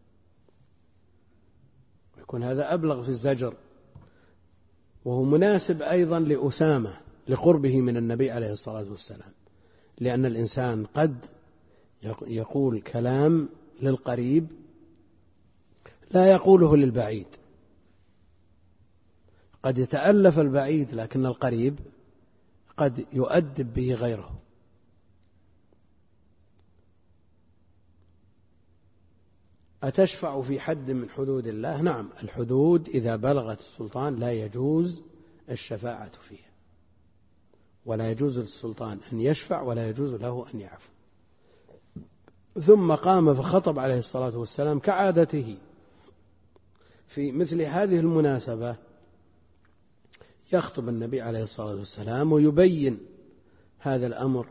ويكون هذا أبلغ في الزجر، وهو مناسب أيضا لأسامة لقربه من النبي عليه الصلاة والسلام، لأن الإنسان قد يقول كلام للقريب لا يقوله للبعيد، قد يتألف البعيد لكن القريب قد يؤدب به غيره. أتشفع في حد من حدود الله؟ نعم، الحدود إذا بلغت السلطان لا يجوز الشفاعة فيها، ولا يجوز للسلطان أن يشفع، ولا يجوز له أن يعفو. ثم قام فخطب عليه الصلاة والسلام كعادته في مثل هذه المناسبة، يخطب النبي عليه الصلاة والسلام ويبين هذا الأمر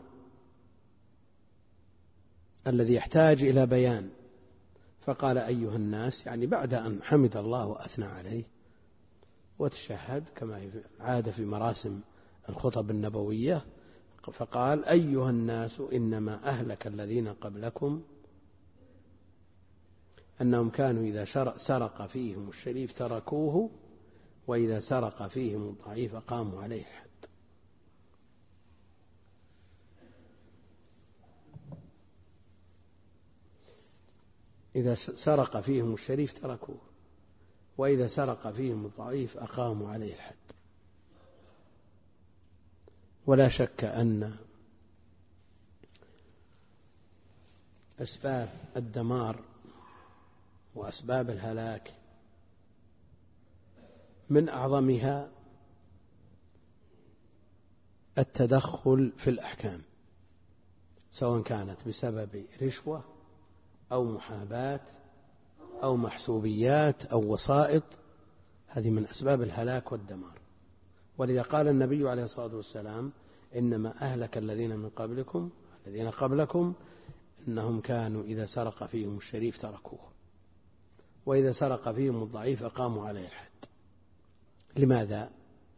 الذي يحتاج إلى بيان، فقال أيها الناس، يعني بعد أن حمد الله وأثنى عليه وتشهد كما عاد في مراسم الخطب النبوية، فقال أيها الناس إنما أهلك الذين قبلكم أنهم كانوا إذا سرق فيهم الشريف تركوه، وإذا سرق فيهم الضعيف قاموا عليه الحد. إذا سرق فيهم الشريف تركوه، وإذا سرق فيهم الضعيف أقاموا عليه الحد. ولا شك أن أسباب الدمار وأسباب الهلاك من أعظمها التدخل في الأحكام، سواء كانت بسبب رشوة أو محاباة أو محسوبيات أو وسائط، هذه من أسباب الهلاك والدمار. ولذا قال النبي عليه الصلاة والسلام إنما أهلك الذين قبلكم إنهم كانوا إذا سرق فيهم الشريف تركوه، وإذا سرق فيهم الضعيف قاموا عليه الحد. لماذا؟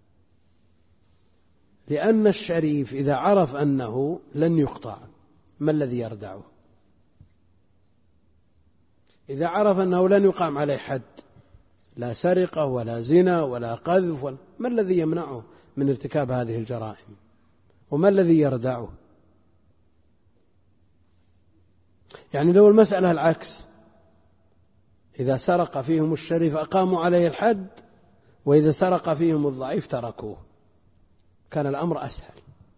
لأن الشريف إذا عرف أنه لن يقطع ما الذي يردعه؟ إذا عرف أنه لن يقام عليه حد، لا سرقة ولا زنا ولا قذف ما الذي يمنعه من ارتكاب هذه الجرائم؟ وما الذي يردعه؟ يعني لو المسألة العكس، إذا سرق فيهم الشريف أقاموا عليه الحد، وإذا سرق فيهم الضعيف تركوه، كان الأمر أسهل،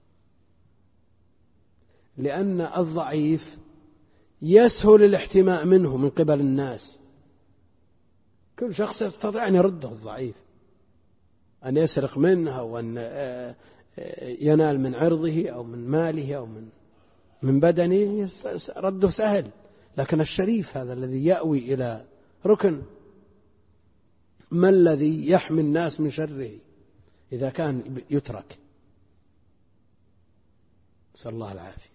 لأن الضعيف يسهل الاحتماء منه من قبل الناس، كل شخص يستطيع أن يرده الضعيف، أن يسرق منه أو أن ينال من عرضه أو من ماله أو من بدنه، رده سهل. لكن الشريف هذا الذي يأوي إلى ركن، ما الذي يحمي الناس من شره إذا كان يترك؟ نسأل الله العافية.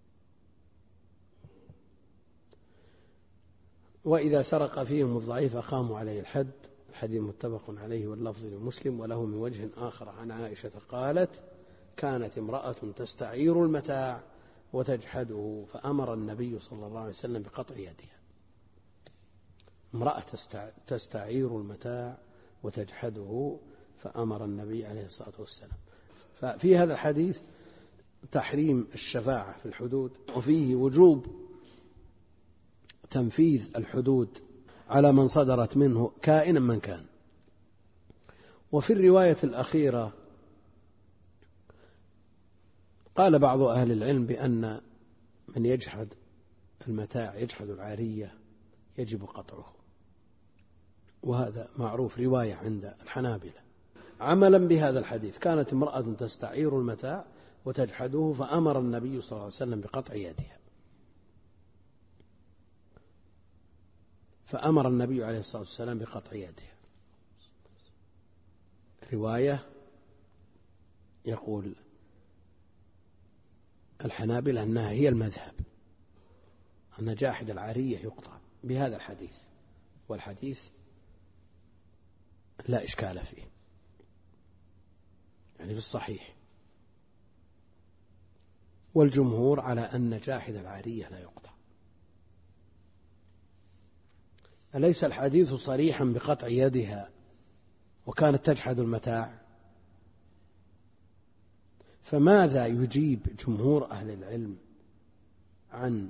وإذا سرق فيهم الضعيف أقاموا عليه الحد، الحديث متفق عليه واللفظ لمسلم، وله من وجه آخر عن عائشة قالت كانت امرأة تستعير المتاع وتجحده فأمر النبي صلى الله عليه وسلم بقطع يدها. امرأة تستعير المتاع وتجحده فأمر النبي عليه الصلاة والسلام. ففي هذا الحديث تحريم الشفاعة في الحدود، وفيه وجوب تنفيذ الحدود على من صدرت منه كائنا من كان. وفي الرواية الأخيرة قال بعض أهل العلم بأن من يجحد المتاع يجحد العارية يجب قطعه، وهذا معروف رواية عند الحنابلة عملا بهذا الحديث. كانت امرأة تستعير المتاع وتجحده، فأمر النبي صلى الله عليه وسلم بقطع يدها. فأمر النبي عليه الصلاة والسلام بقطع يدها. رواية يقول الحنابلة أنها هي المذهب، أن جاحد العارية يقطع بهذا الحديث، والحديث لا إشكال فيه، يعني في الصحيح. والجمهور على أن جاحد العارية لا يقطع. أليس الحديث صريحا بقطع يدها وكانت تجحد المتاع؟ فماذا يجيب جمهور أهل العلم عن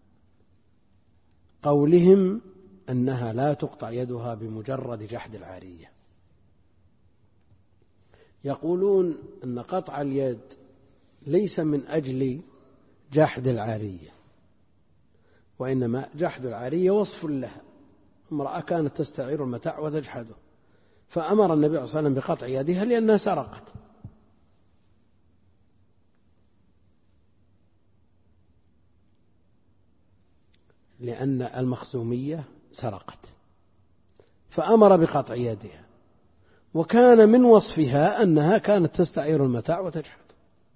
قولهم أنها لا تقطع يدها بمجرد جحد العارية؟ يقولون أن قطع اليد ليس من أجل جحد العارية، وإنما جحد العارية وصف لها، امرأة كانت تستعير المتاع وتجحده، فأمر النبي صلى الله عليه وسلم بقطع يدها لأنها سرقت. لأن المخزومية سرقت، فأمر بقطع يدها، وكان من وصفها أنها كانت تستعير المتاع وتجحد.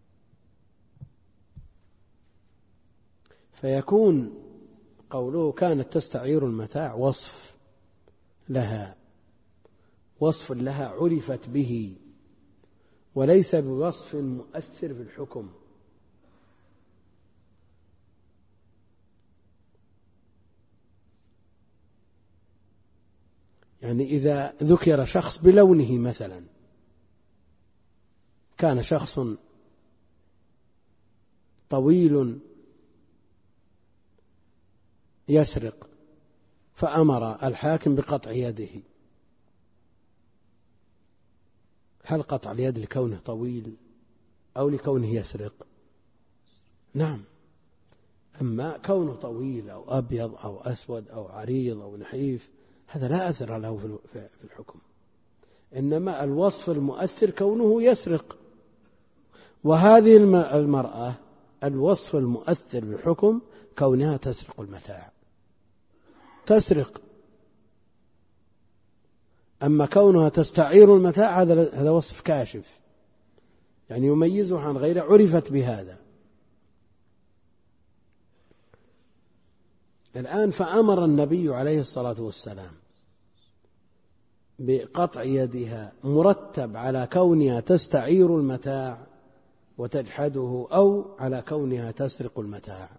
فيكون قوله كانت تستعير المتاع وصف لها عرفت به، وليس بوصف مؤثر في الحكم. يعني إذا ذكر شخص بلونه مثلا، كان شخص طويل يسرق، فأمر الحاكم بقطع يده، هل قطع اليد لكونه طويل أو لكونه يسرق؟ نعم. أما كونه طويل أو أبيض أو أسود أو عريض أو نحيف هذا لا أثر له في الحكم، إنما الوصف المؤثر كونه يسرق. وهذه المرأة الوصف المؤثر بالحكم كونها تسرق المتاع، تسرق. أما كونها تستعير المتاع هذا وصف كاشف، يعني يميزه عن غيره، عرفت بهذا. الآن فأمر النبي عليه الصلاة والسلام بقطع يدها مرتب على كونها تستعير المتاع وتجحده أو على كونها تسرق المتاع؟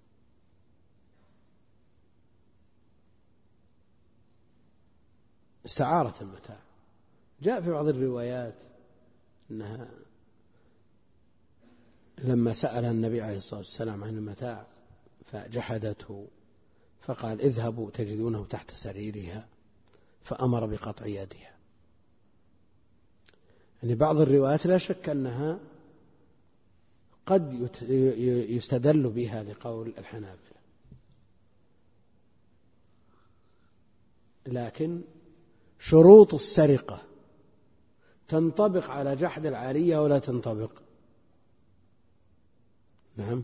استعارة المتاع. جاء في بعض الروايات أنها لما سأل النبي عليه الصلاة والسلام عن المتاع فجحدته، فقال اذهبوا تجدونه تحت سريرها، فأمر بقطع يدها. يعني بعض الروايات لا شك أنها قد يستدل بها لقول الحنابلة، لكن شروط السرقة تنطبق على جحد العارية ولا تنطبق؟ نعم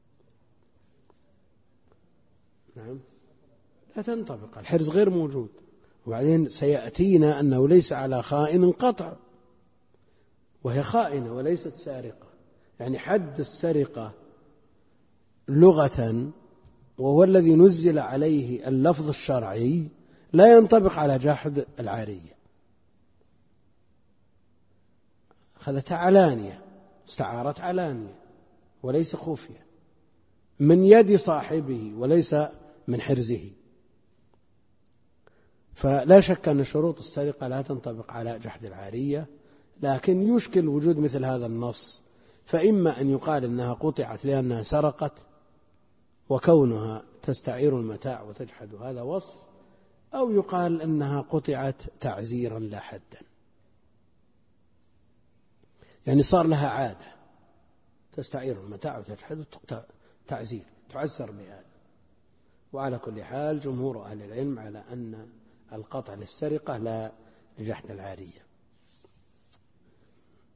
لا تنطبق، الحرز غير موجود. وبعدين سيأتينا أنه ليس على خائن قطع، وهي خائنة وليست سارقة. يعني حد السرقة لغة، وهو الذي نزل عليه اللفظ الشرعي، لا ينطبق على جحد العارية. أخذت علانية، استعارت علانية وليس خفية، من يد صاحبه وليس من حرزه. فلا شك أن شروط السرقة لا تنطبق على جحد العارية، لكن يشكل وجود مثل هذا النص، فإما أن يقال أنها قطعت لأنها سرقت، وكونها تستعير المتاع وتجحد هذا وصف، أو يقال أنها قطعت تعزيرا لا حدا، يعني صار لها عادة تستعير المتاع وتجحد تعزير، تعزر بهذا. وعلى كل حال جمهور أهل العلم على أن القطع للسرقة لا لجحد العارية.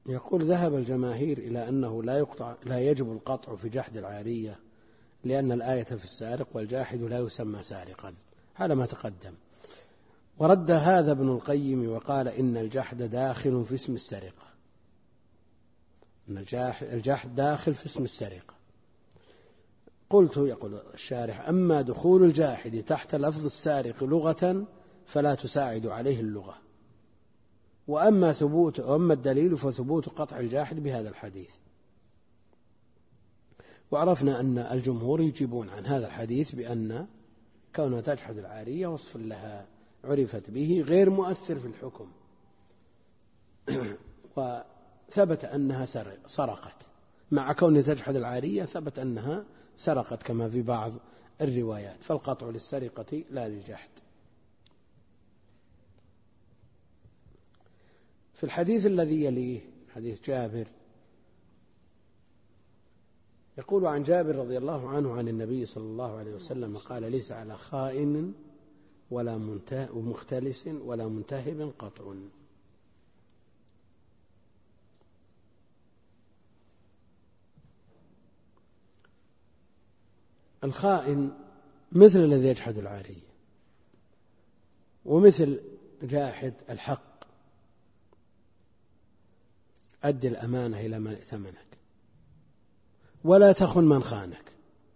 يقول ذهب الجماهير إلى أنه لا يجب القطع في جحد العارية، لأن الآية في السارق والجاحد لا يسمى سارقا على ما تقدم. ورد هذا ابن القيم وقال إن الجحد داخل في اسم السرقة، إن الجحد داخل في اسم السرقة. قلت، يقول الشارح: أما دخول الجاحد تحت لفظ السارق لغة فلا تساعد عليه اللغة، وأما الدليل فثبوت قطع الجاحد بهذا الحديث. وعرفنا أن الجمهور يجيبون عن هذا الحديث بأن كونها تجحد العارية وصف لها عرفت به غير مؤثر في الحكم، وثبت أنها سرقت، مع كونها تجحد العارية ثبت أنها سرقت كما في بعض الروايات، فالقطع للسرقة لا للجحد. في الحديث الذي يليه حديث جابر، يقول عن جابر رضي الله عنه عن النبي صلى الله عليه وسلم قال: ليس على خائن ولا مختلس ولا منتهب قطع. الخائن مثل الذي يجحد العارية، ومثل جاحد الحق. أد الأمانة إلى من ائتمنك ولا تخن من خانك،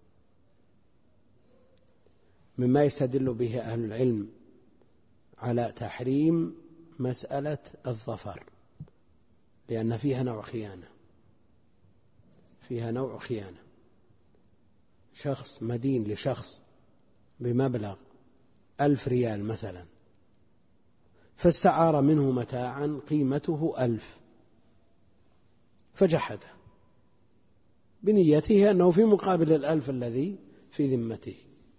مما يستدل به أهل العلم على تحريم مسألة الظفر، لأن فيها نوع خيانة. شخص مدين لشخص بمبلغ 1000 ريال مثلا، فاستعار منه متاعا قيمته 1000، فجحده بنيته أنه في مقابل 1000 الذي في ذمته.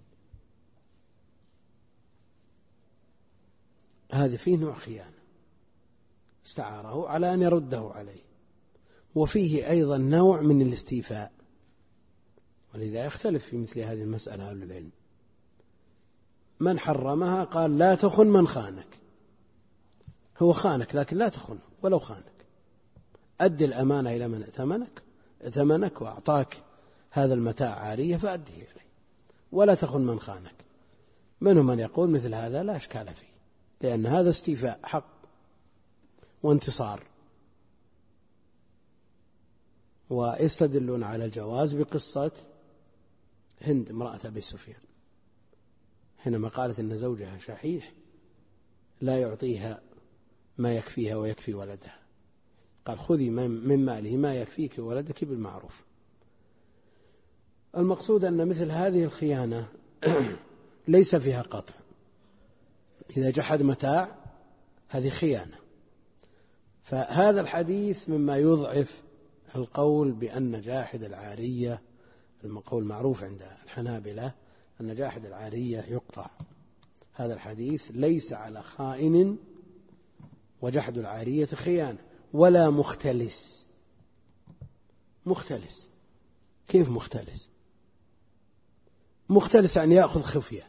هذا فيه نوع خيانة، استعاره على أن يرده عليه، وفيه أيضا نوع من الاستيفاء. ولذا يختلف في مثل هذه المسألة أهل العلم. من حرمها قال: لا تخن من خانك، هو خانك لكن لا تخن ولو خانك، أد الأمانة إلى من ائتمنك وأعطاك هذا المتاع عارية فأديه إليه، ولا تخن من خانك. منهم من يقول مثل هذا لا إشكال فيه، لأن هذا استيفاء حق وانتصار. ويستدلون على الجواز بقصة هند امرأة أبي سفيان، حينما قالت إن زوجها شحيح لا يعطيها ما يكفيها ويكفي ولدها، قال: خذي من ماله ما يكفيك وولدك بالمعروف. المقصود أن مثل هذه الخيانة ليس فيها قطع. إذا جحد متاع هذه خيانة. فهذا الحديث مما يضعف القول بأن جاحد العارية، القول معروف عند الحنابلة أن جاحد العارية يقطع. هذا الحديث ليس على خائن، وجحد العارية خيانة، ولا مختلس. كيف مختلس؟ مختلس أن يأخذ خفية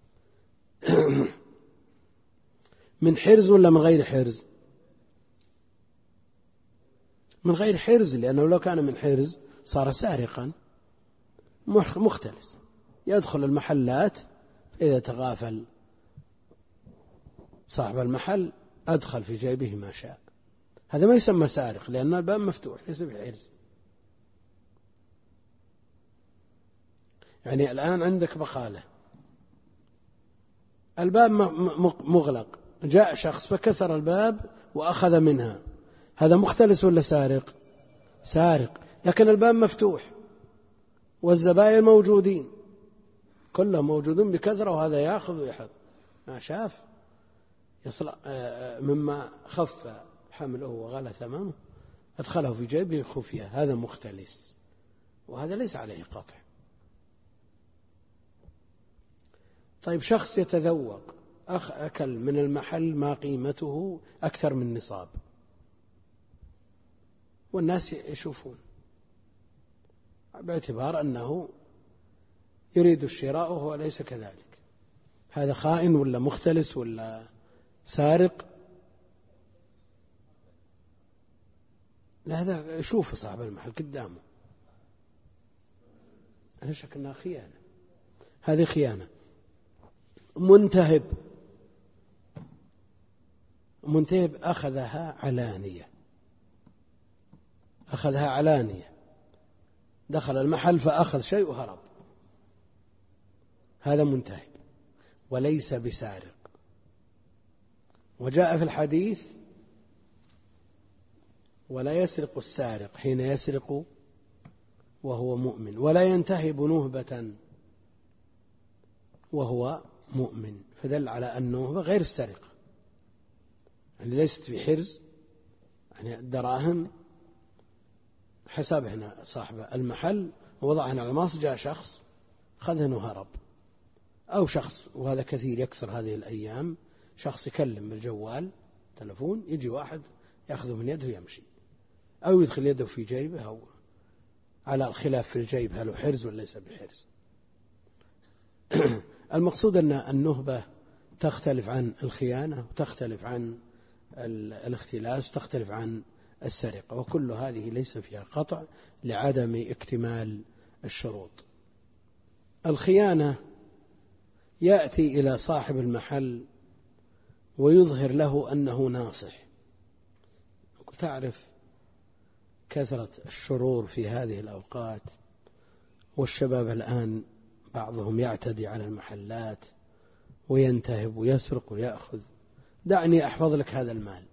من حرز ولا من غير حرز؟ من غير حرز، لأنه لو كان من حرز صار سارقا. مختلس يدخل المحلات، إذا تغافل صاحب المحل أدخل في جيبه ما شاء، هذا ما يسمى سارق، لأن الباب مفتوح ليس بحرز. يعني الآن عندك بقالة، الباب مغلق، جاء شخص فكسر الباب وأخذ منها، هذا مختلس ولا سارق؟ سارق. لكن الباب مفتوح والزبائن موجودين، كلهم موجودون بكثرة، وهذا يأخذ ويحط ما شاف، يصل مما خف حمله وغلى ثمنه أدخله في جيبه خفية، هذا مختلس، وهذا ليس عليه قطع. طيب، شخص يتذوق، أكل من المحل ما قيمته أكثر من نصاب، والناس يشوفون، باعتبار أنه يريد الشراء وهو ليس كذلك، هذا خائن ولا مختلس ولا سارق؟ لا هذا شوف صاحب المحل قدامه، لا شك أنها خيانة، هذه خيانة. منتهب أخذها علانية، دخل المحل فأخذ شيء وهرب، هذا منتهب وليس بسارق. وجاء في الحديث: ولا يسرق السارق حين يسرق وهو مؤمن، ولا ينتهب نهبة وهو مؤمن، فدل على أن النهبة غير السرقة، يعني ليست في حرز، يعني الدراهم حسب هنا صاحب المحل ووضعهن على الماس، جاء شخص خذهن وهرب، أو شخص، وهذا كثير يكثر هذه الأيام، شخص يكلم بالجوال تلفون، يجي واحد يأخذه من يده ويمشي، أو يدخل يده في جيبه، أو على الخلاف في الجيب هل هو حرز ولا ليس بحرز. المقصود أن النهبة تختلف عن الخيانة، وتختلف عن الاختلاس، وتختلف عن السرقة، وكل هذه ليس فيها قطع لعدم اكتمال الشروط. الخيانة يأتي إلى صاحب المحل ويظهر له أنه ناصح. تعرف كثرة الشرور في هذه الأوقات، والشباب الآن بعضهم يعتدي على المحلات وينتهب ويسرق ويأخذ، دعني أحفظ لك هذا المال،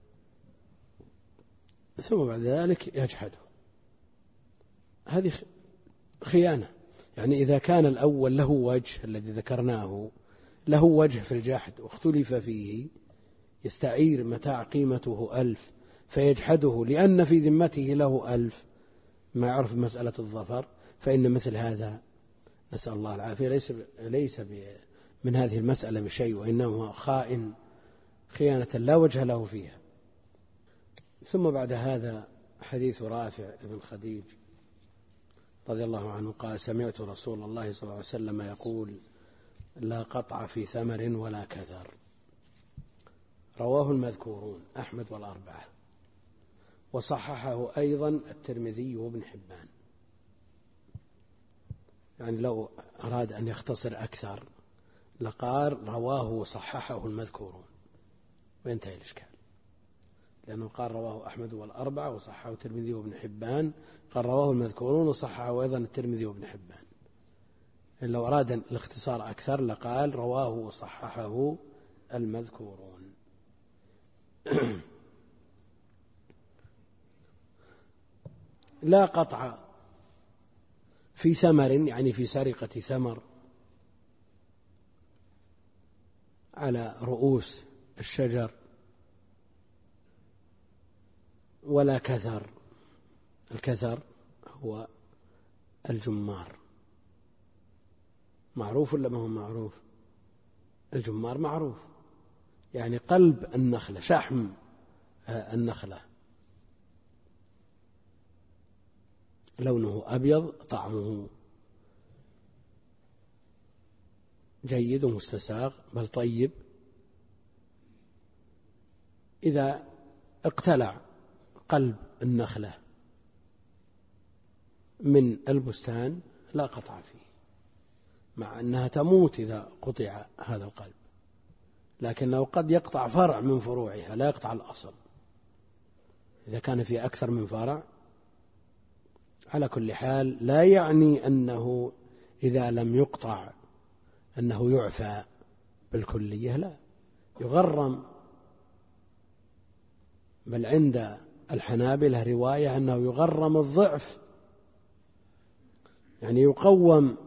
ثم بعد ذلك يجحده. هذه خيانة. يعني إذا كان الأول له وجه الذي ذكرناه، له وجه في الجحد واختلف فيه، يستعير متاع قيمته 1000 فيجحده لأن في ذمته له 1000، ما يعرف مسألة الظفر، فإن مثل هذا نسأل الله العافية ليس من هذه المسألة بشيء، وإنما خائن خيانة لا وجه له فيها. ثم بعد هذا حديث رافع بن خديج رضي الله عنه قال: سمعت رسول الله صلى الله عليه وسلم يقول: لا قطع في ثمر ولا كثر. رواه المذكورون أحمد والأربعة، وصححه أيضا الترمذي وابن حبان. يعني لو أراد أن يختصر أكثر لقال رواه وصححه المذكورون وينتهي الإشكال، لأنه قال رواه أحمد والأربعة وصححه الترمذي وابن حبان، قال رواه المذكورون وصححه أيضا الترمذي وابن حبان. لو أراد الاختصار أكثر لقال رواه وصححه المذكورون. لا قطع في ثمر، يعني في سرقة ثمر على رؤوس الشجر، ولا كثر. الكثر هو الجمار، معروف ولا ما هو معروف؟ الجمار معروف، يعني قلب النخلة، شحم النخلة، لونه أبيض، طعمه جيد ومستساغ بل طيب. إذا اقتلع قلب النخلة من البستان لا قطع فيه، مع أنها تموت إذا قطع هذا القلب، لكنه قد يقطع فرع من فروعها، لا يقطع الأصل إذا كان فيه أكثر من فرع. على كل حال لا يعني أنه إذا لم يقطع أنه يعفى بالكلية، لا، يغرم. بل عند الحنابلة رواية أنه يغرم الضعف، يعني يقوم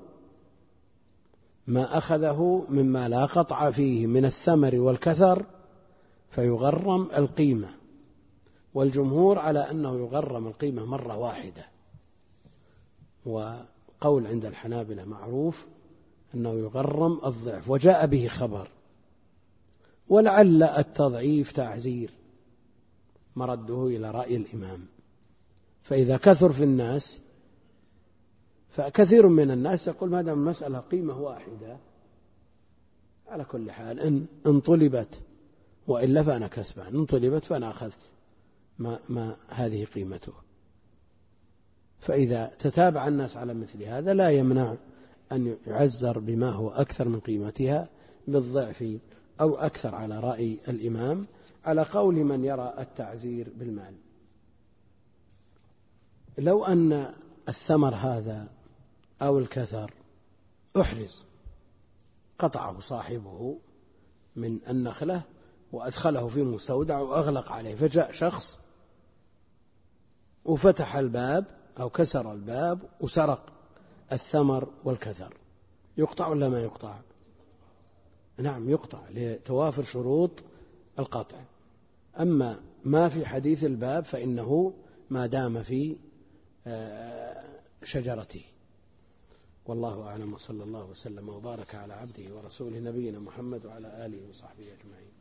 ما أخذه مما لا قطع فيه من الثمر والكثر فيغرم القيمة، والجمهور على أنه يغرم القيمة مرة واحدة، وقول عند الحنابلة معروف أنه يغرم الضعف، وجاء به خبر. ولعل التضعيف تعزير، مرده إلى رأي الإمام، فإذا كثر في الناس فكثير من الناس يقول ما دام المسألة قيمة واحدة على كل حال إن طلبت، وإلا فأنا كسبان، إن طلبت فأنا أخذت ما هذه قيمته. فإذا تتابع الناس على مثل هذا لا يمنع أن يعزر بما هو أكثر من قيمتها بالضعف أو أكثر، على رأي الإمام، على قول من يرى التعزير بالمال. لو أن الثمر هذا أو الكثر أحرز، قطعه صاحبه من النخلة وأدخله في مستودع وأغلق عليه، فجاء شخص وفتح الباب أو كسر الباب وسرق الثمر والكثر، يقطع ولا ما يقطع؟ نعم يقطع لتوافر شروط القطع. أما ما في حديث الباب فإنه ما دام في شجرته. والله أعلم، وصلى الله وسلم وبارك على عبده ورسوله نبينا محمد وعلى آله وصحبه أجمعين.